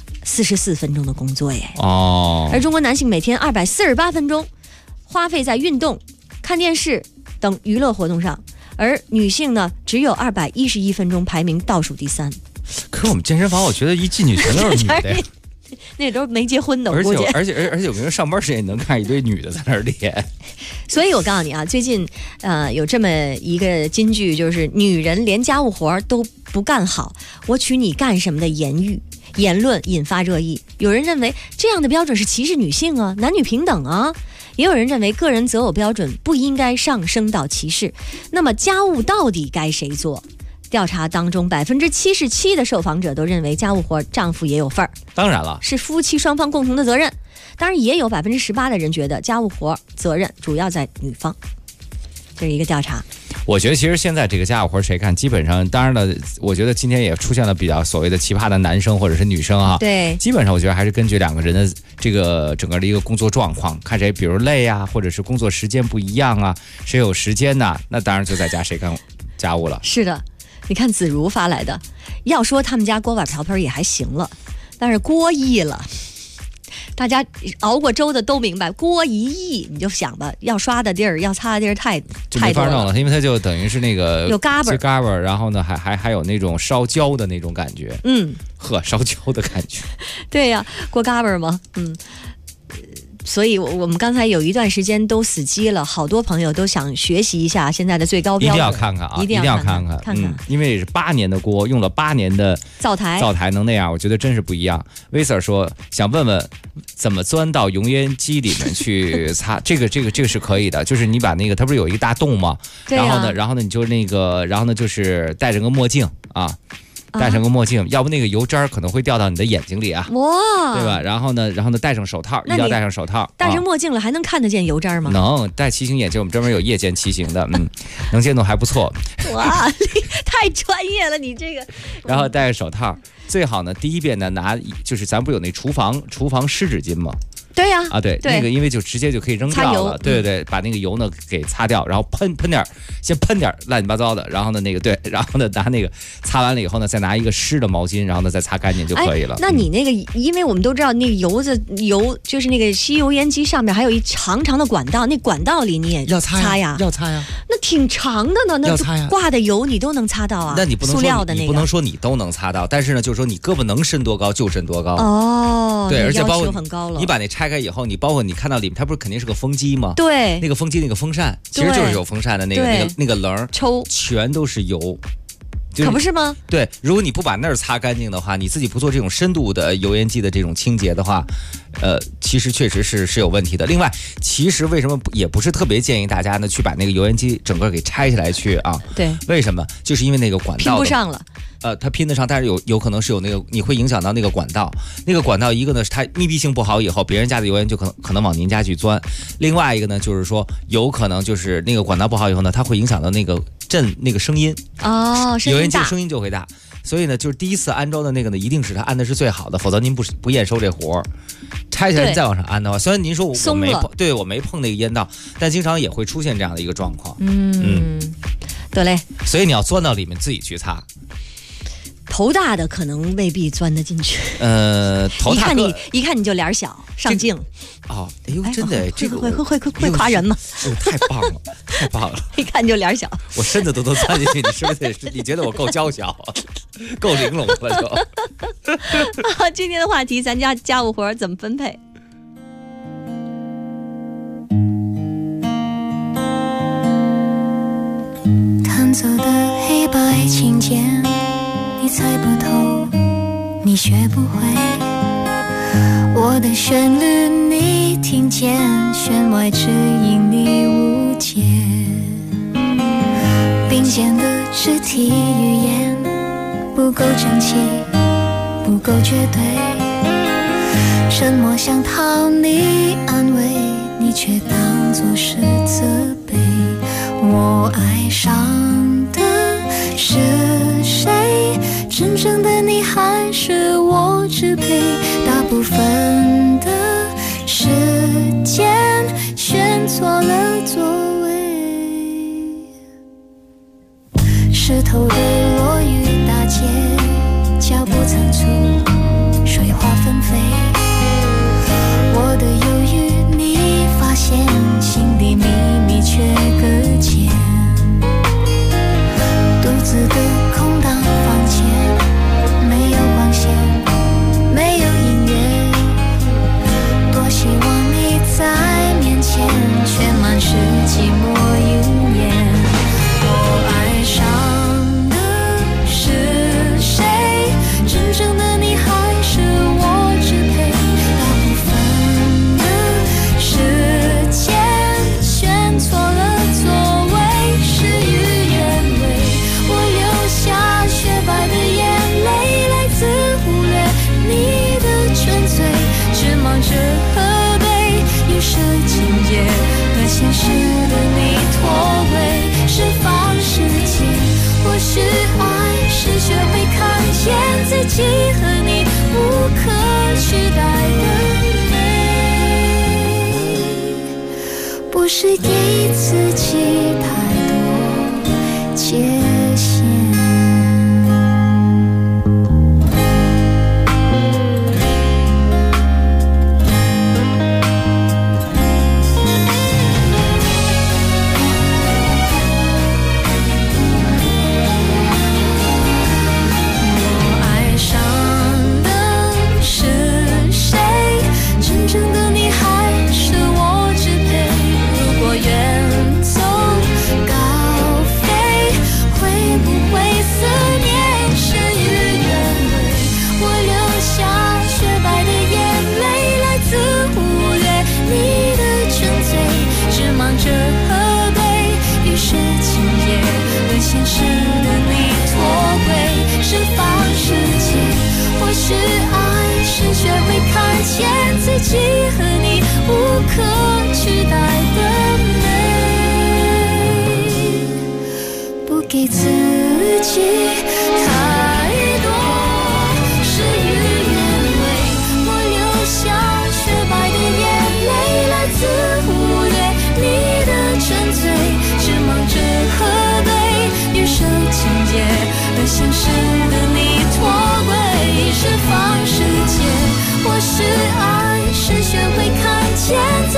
44分钟的工作耶。而中国男性每天248分钟花费在运动、看电视等娱乐活动上，而女性呢只有211分钟，排名倒数第3。 可是我们健身房，我觉得一进去全都是女的呀。 那都是没结婚的，我估计。 而且我跟你说，上班时间能看一堆女的在那儿练。 所以我告诉你啊，最近有这么一个金句，就是女人连家务活都不干好，我娶你干什么的言论引发热议。有人认为这样的标准是歧视女性啊，男女平等啊。也有人认为个人择偶标准不应该上升到歧视。那么家务到底该谁做？调查当中，77%的受访者都认为家务活丈夫也有份儿。 当然了， 是夫妻双方共同的责任。当然，也有18%的人觉得家务活责任主要在女方。这是一个调查。 我觉得其实现在这个家务活谁干，基本上，当然了，我觉得今天也出现了比较所谓的奇葩的男生或者是女生啊。 对， 基本上我觉得还是根据两个人的这个整个的一个工作状况，看谁比如累啊，或者是工作时间不一样啊，谁有时间呐，那当然就在家谁干家务了。 是的。你看子如发来的，要说他们家锅碗瓢盆也还行了，但是锅一了，大家熬过粥的都明白，锅一溢，你就想吧，要刷的地儿，要擦的地儿太多了，因为它就等于是那个有嘎巴，然后呢还有那种烧焦的那种感觉，烧焦的感觉。 对呀，锅嘎巴嘛， 所以我们刚才有一段时间都死机了，好多朋友都想学习一下现在的最高标准， 一定要看看啊， 一定要看看，因为是8年的锅，用了8年的灶台能那样，我觉得真是不一样。威 Sir 说想问问怎么钻到油烟机里面去擦，这个是可以的，就是你把那个它不是有一个大洞吗？ 对啊、 然后呢你就那个，然后呢就是戴着个墨镜啊。戴上个墨镜，要不那个油渣可能会掉到你的眼睛里啊， 哇， 对吧？然后呢戴上手套，一定要戴上手套。 戴上墨镜了还能看得见油渣吗？ 能，戴骑行眼镜，我们专门有夜间骑行的，能见度还不错。 哇，太专业了，你这个。 然后戴着手套，最好呢第一遍呢就是咱不有那厨房湿纸巾吗？ 对呀、 对，那个因为就直接就可以扔掉了，对，把那个油呢给擦掉，然后先喷点乱七八糟的，然后呢然后呢拿那个擦完了以后呢，再拿一个湿的毛巾，然后呢再擦干净就可以了。 那你那个，因为我们都知道那个油就是那个吸油烟机上面还有一长长的管道，那管道里你也要擦呀， 要擦呀， 那挺长的呢，那挂的油你都能擦到啊。 那你不能说塑料的那个， 你不能说你都能擦到，但是呢，就是说你胳膊能伸多高就伸多高。 哦， 对，而且包括很高了。 你把那拆开以后，包括你看到里面，它不是肯定是个风机吗？ 对， 那个风机那个风扇，其实就是有风扇的那个棱抽， 全都是油。 可不是吗？ 对，如果你不把那儿擦干净的话，你自己不做这种深度的油烟机的这种清洁的话，其实确实是有问题的。另外，其实为什么也不是特别建议大家呢去把那个油烟机整个给拆下来去啊？ 对， 为什么？就是因为那个管道拼不上了。 它拼得上，但是有可能是有那个你会影响到那个管道。那个管道一个呢是它密闭性不好，以后别人家的油烟就可能往您家去钻。另外一个呢就是说有可能就是那个管道不好以后呢，它会影响到那个那个声音哦， 油烟机声音就会大。所以呢，就是第一次安装的那个呢，一定是它安的是最好的，否则您不验收这活儿。拆下来再往上安的话，虽然您说我没碰，对我没碰那个烟道，但经常也会出现这样的一个状况。 得嘞。 所以你要钻到里面自己去擦。 头大的可能未必钻得进去。 头大一看你就脸小，上镜。 哦，哎呦，真的，这个会夸人吗？ 太棒了，太棒了！ 一看就脸小， 我身子都能钻进去，你是不是？你觉得我够娇小，够玲珑了就？ 今天的话题，咱家家务活怎么分配？ 弹奏的黑白琴键。你猜不透，你学不会，我的旋律你听见，弦外之音你误解，并肩的肢体语言不够整齐，不够绝对，沉默想讨你安慰，你却当作是责备，我爱上的是谁？真正的你还是我支配，大部分的时间选错了座位，湿透的落雨大街，脚步仓促，水花纷飞，我的犹豫你发现，心底秘密却搁浅，独自的空荡房间，没有光线，没有音乐，多希望你在面前，却满是寂寞云烟。我爱上的是谁？真正的你还是我支配，大部分的时间选错了座位，事与愿违，我流下雪白的眼泪，来自忽略你的纯粹，只忙着核对预设情节和现实的你脱轨，是方世界，或许爱是学会看见自己和你无可取代的美，不是给自己太多界限。真正的你还是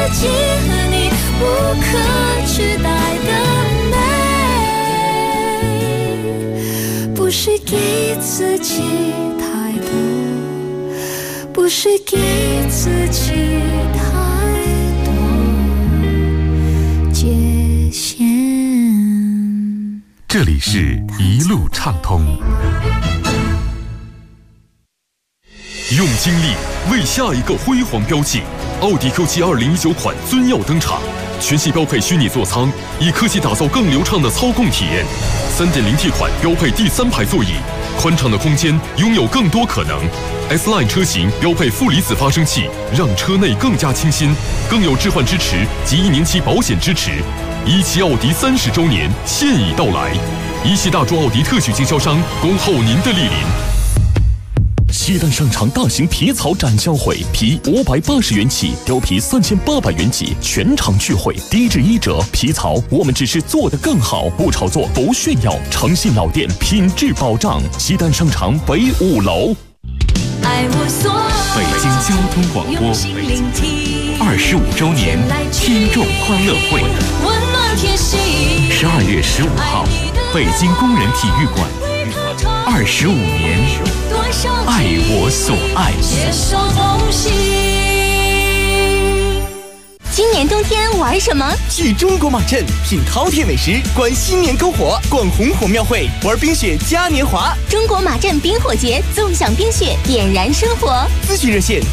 己和你无可取代的美，不是给自己太多，不是给自己太多界限。 这里是一路畅通， 用精力为下一个辉煌标记。奥迪 Q7 2019款尊耀登场，全系标配虚拟座舱，以科技打造更流畅的操控体验。3.0T 款标配第3排座椅，宽敞的空间拥有更多可能。S-Line 车型标配负离子发生器，让车内更加清新，更有置换支持及1年期保险支持。17奥迪30周年现已到来，17大众奥迪特许经销商恭候您的莅临。 西单商场大型皮草展销会，皮580元起，貂皮3800元起，全场聚会，低至1折。皮草我们只是做得更好，不炒作，不炫耀，诚信老店，品质保障。西单商场北5楼。 北京交通广播25周年听众欢乐会，12月15号，北京工人体育馆，25年，爱我所爱。 今年冬天玩什么？ 去中国马镇品饕餮美食，观新年篝火，逛红火庙会，玩冰雪嘉年华。 中国马镇冰火节，纵享冰雪，点燃生活。 咨询热线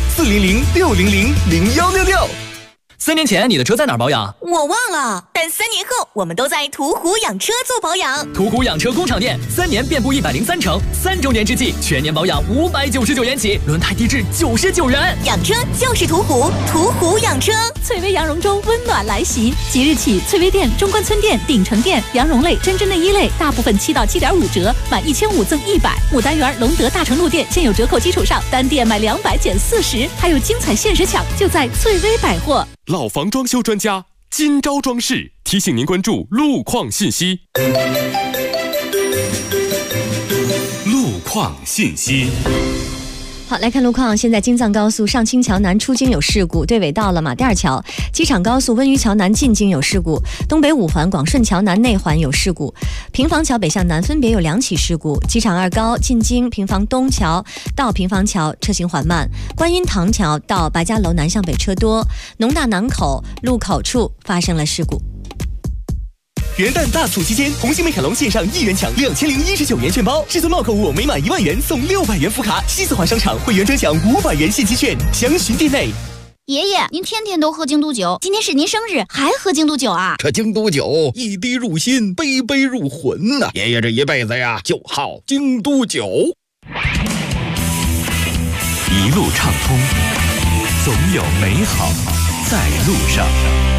400-600-0166。3年前你的车在哪儿保养？ 我忘了，但3年后我们都在途虎养车做保养。 途虎养车工厂店3年遍布103城，3周年之际全年保养599元起，轮胎低至99元。 养车就是途虎，途虎养车。 翠微羊绒周温暖来袭，即日起，翠微店、中关村店、鼎城店羊绒类、针织内衣类大部分7到7.5折，满1500赠100。牡丹园、隆德、大成路店现有折扣基础上，单店买200减40，还有精彩限时抢，就在翠微百货。 老房装修专家金招装饰提醒您关注路况信息。 路况信息。 好，来看路况。现在京藏高速上清桥南出京有事故，对尾到了马甸桥；机场高速温榆桥南进京有事故，东北5环广顺桥南内环有事故，平房桥北向南分别有2起事故。机场2高进京平房东桥到平房桥车行缓慢，观音堂桥到白家楼南向北车多，农大南口路口处发生了事故。 元旦大促期间，红星美凯龙线上1元抢2019元券包，至尊帽购物每满1万元送600元福卡，西四环商场会员专享500元现金券，详询店内。 爷爷，您天天都喝京都酒，今天是您生日，还喝京都酒啊？ 这京都酒一滴入心，杯杯入魂呐！爷爷这一辈子呀，就好京都酒。 一路畅通，总有美好在路上。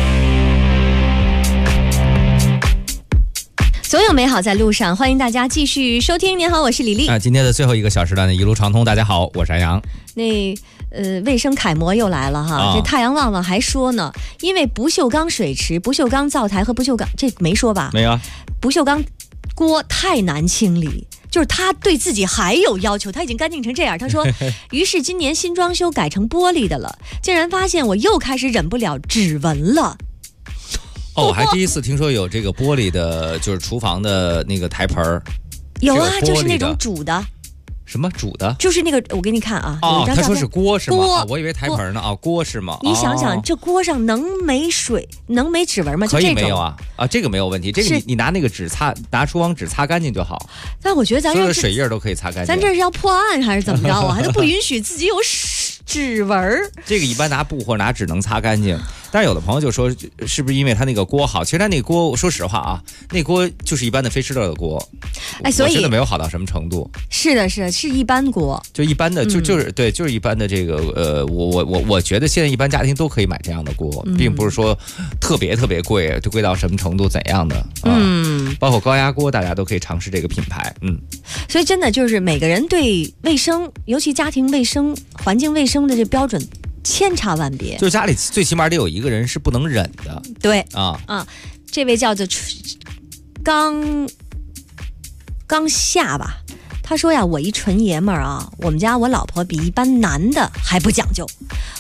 所有美好在路上，欢迎大家继续收听。您好，我是李丽。 今天的最后1个小时段的一路畅通，大家好，我是安阳。 卫生楷模又来了哈，这太阳旺旺还说呢，因为不锈钢水池、不锈钢灶台和不锈钢，这没说吧？ 没有。 不锈钢锅太难清理，就是他对自己还有要求，他已经干净成这样。他说，于是今年新装修改成玻璃的了，竟然发现我又开始忍不了指纹了。 我还第一次听说有这个玻璃的，就是厨房的那个台盆儿。 有啊，就是那种煮的。 什么煮的？ 就是那个，我给你看啊。 他说是锅是吗？ 锅， 我以为台盆呢。锅是吗？ 你想想，这锅上能没水，能没指纹吗？ 可以没有啊？这个没有问题，这个你拿那个纸擦，拿厨房纸擦干净就好。 但我觉得咱所有的水印都可以擦干净。 咱这是要破案还是怎么着啊？他不允许自己有指纹。 这个一般拿布或者拿纸能擦干净。但是有的朋友就说，是不是因为他那个锅好？其实他那个锅，说实话啊，那锅就是一般的飞士乐的锅， 所以我觉得没有好到什么程度。 是的，是一般锅， 就一般的，就是对，就是一般的这个我觉得现在一般家庭都可以买这样的锅，并不是说特别贵，就贵到什么程度怎样的。包括高压锅，大家都可以尝试这个品牌。 所以真的就是每个人对卫生，尤其家庭卫生、环境卫生的这标准千差万别， 就家里最起码得有一个人是不能忍的。 对这位叫做刚夏吧，他说呀，我一纯爷们儿啊，我们家我老婆比一般男的还不讲究，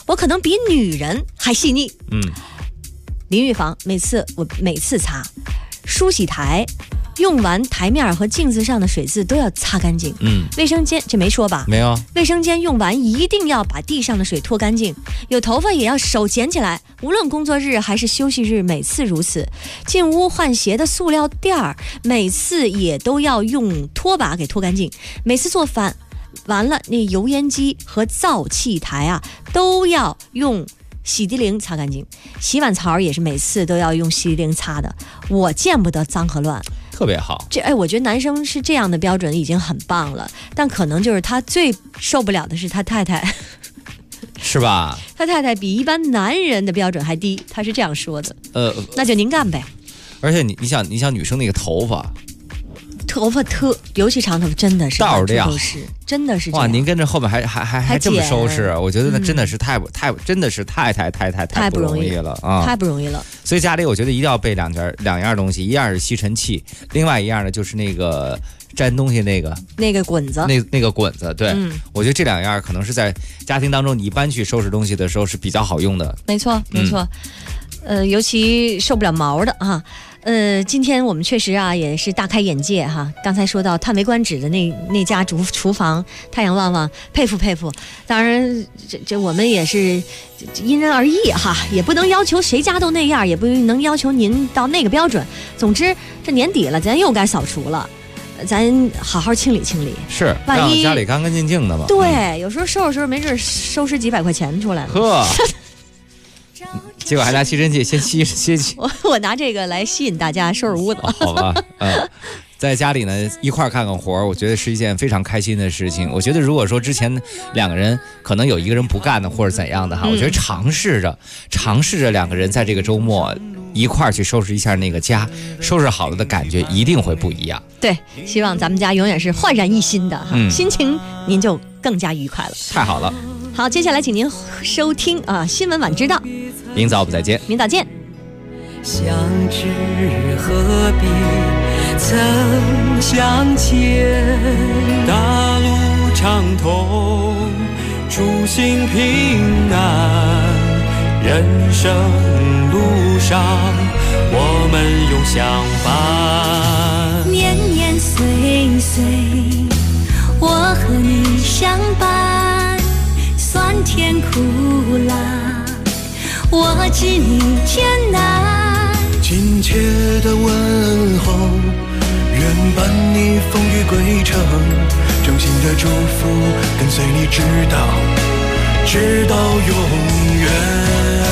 我可能比女人还细腻。淋浴房每次擦，梳洗台用完台面和镜子上的水渍都要擦干净。卫生间这没说吧？ 没有。 卫生间用完一定要把地上的水拖干净，有头发也要手捡起来，无论工作日还是休息日，每次如此。进屋换鞋的塑料垫儿，每次也都要用拖把给拖干净。每次做饭完了，那油烟机和灶气台啊都要用洗涤灵擦干净，洗碗槽也是每次都要用洗涤灵擦的。我见不得脏和乱， 特别好。 我觉得男生是这样的标准已经很棒了，但可能就是他最受不了的是他太太， 是吧？ 他太太比一般男人的标准还低，他是这样说的。那就您干呗。 而且你想女生那个头发尤其长头发真的是道这样， 真的是这样。 哇，您跟着后面还这么收拾，我觉得那真的是太不容易了啊！ 太不容易了。 所以家里我觉得一定要备两样东西，一样是吸尘器，另外一样呢就是那个粘东西那个滚子， 那个滚子。对，我觉得这两样可能是在家庭当中你一般去收拾东西的时候是比较好用的。 没错。尤其受不了毛的啊。今天我们确实啊也是大开眼界哈。刚才说到叹为观止的那家厨房，太阳旺旺，佩服。当然，这我们也是因人而异哈，也不能要求谁家都那样，也不能要求您到那个标准。总之，这年底了，咱又该扫除了，咱好好清理清理。 是， 万一让家里干干净净的嘛。 对，有时候收拾没准收拾几百块钱出来了。 呵。结果还拿吸尘器先吸我拿这个来吸引大家收拾屋子。 好吧，在家里呢一块看看活，我觉得是一件非常开心的事情。我觉得如果说之前两个人可能有一个人不干的或者怎样的哈，我觉得尝试着两个人在这个周末一块去收拾一下那个家，收拾好了的感觉一定会不一样。 对，希望咱们家永远是焕然一新的哈，心情您就更加愉快了。 太好了。 好，接下来请您收听新闻晚知道。 明早我们再见。 明早见。 相知何必曾相见，大路畅通，诸行平安，人生路上我们永相伴。 年年岁岁我和你相伴，酸甜苦辣我知你艰难， 亲切的问候，愿伴你风雨归程，衷心的祝福跟随你直到永远。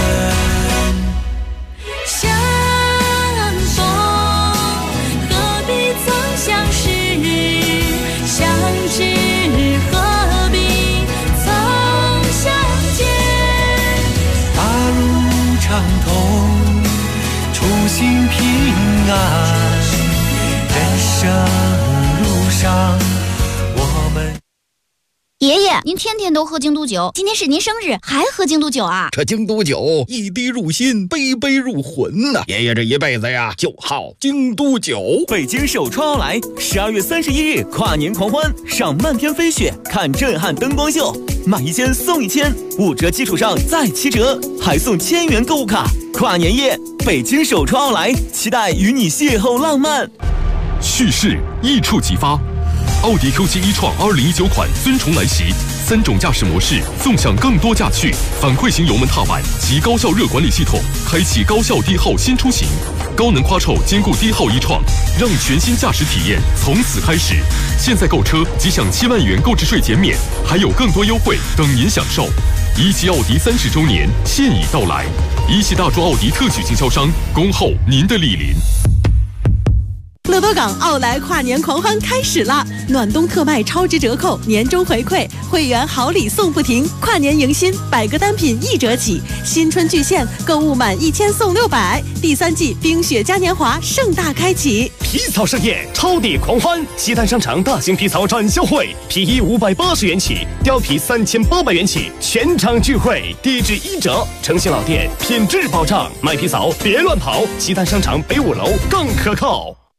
相逢何必曾相识，相知何必曾相见。 大路畅通，初心平安，人生路上我们。 爷爷，您天天都喝京都酒，今天是您生日，还喝京都酒啊？ 这京都酒一滴入心，杯杯入魂呐！爷爷这一辈子呀，就好京都酒。 北京首创奥莱，12月31日跨年狂欢，上漫天飞雪，看震撼灯光秀，买一件送1000，5折基础上再7折，还送1000元购物卡。跨年夜，北京首创奥莱，期待与你邂逅浪漫。 蓄势一触即发。奥迪 Q7 e-tron 2019款尊崇来袭，3种驾驶模式纵享更多驾趣，反馈型油门踏板及高效热管理系统，开启高效低耗新出行，高能夸臭兼顾低耗e-tron，让全新驾驶体验从此开始。现在购车即享7万元购置税减免，还有更多优惠等您享受。一汽奥迪30周年现已到来，一汽大众奥迪特许经销商，恭候您的莅临。 乐多港奥莱跨年狂欢开始啦！暖冬特卖超值折扣，年终回馈，会员好礼送不停，跨年迎新，100个单品1折起，新春巨献，购物满1000送600，第3季冰雪嘉年华盛大开启。 皮草盛宴，超抵狂欢！西单商场大型皮草展销会，皮衣580元起，貂皮3800元起，全场聚会，低至1折，诚信老店，品质保障，买皮草别乱跑，西单商场北5楼更可靠。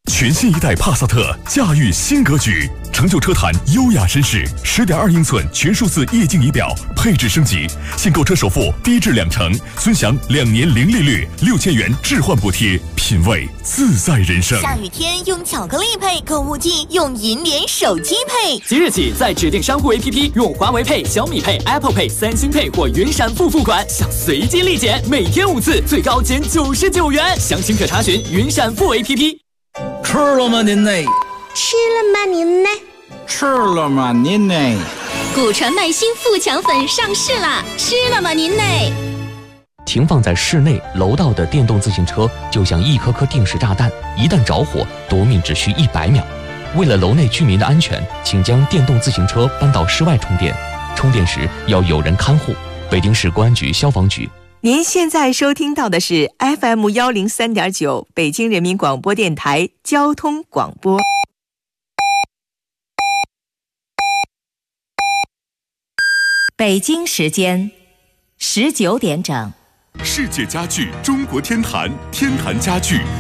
全新一代帕萨特驾驭新格局，成就车坛优雅绅士。10.2英寸全数字液晶仪表，配置升级，现购车首付低至2成，尊享2年零利率，6000元置换补贴，品味自在人生。 下雨天用巧克力配，购物季用银联手机配。 即日起，在指定商户 APP 用华为配、小米配、Apple Pay、三星配或云闪付付款，享随机立减，每天5次，最高减99元。详情可查询云闪付 APP。 吃了吗您呢？ 吃了吗您呢？ 吃了吗您呢？ 古传耐心富强粉上市啦！吃了吗您呢？ 停放在室内楼道的电动自行车就像一颗颗定时炸弹，一旦着火，夺命只需100秒。为了楼内居民的安全，请将电动自行车搬到室外充电，充电时要有人看护。北京市公安局消防局。 您现在收听到的是 FM 103.9北京人民广播电台交通广播。 北京时间19点整。 世界家具中国天坛，天坛家具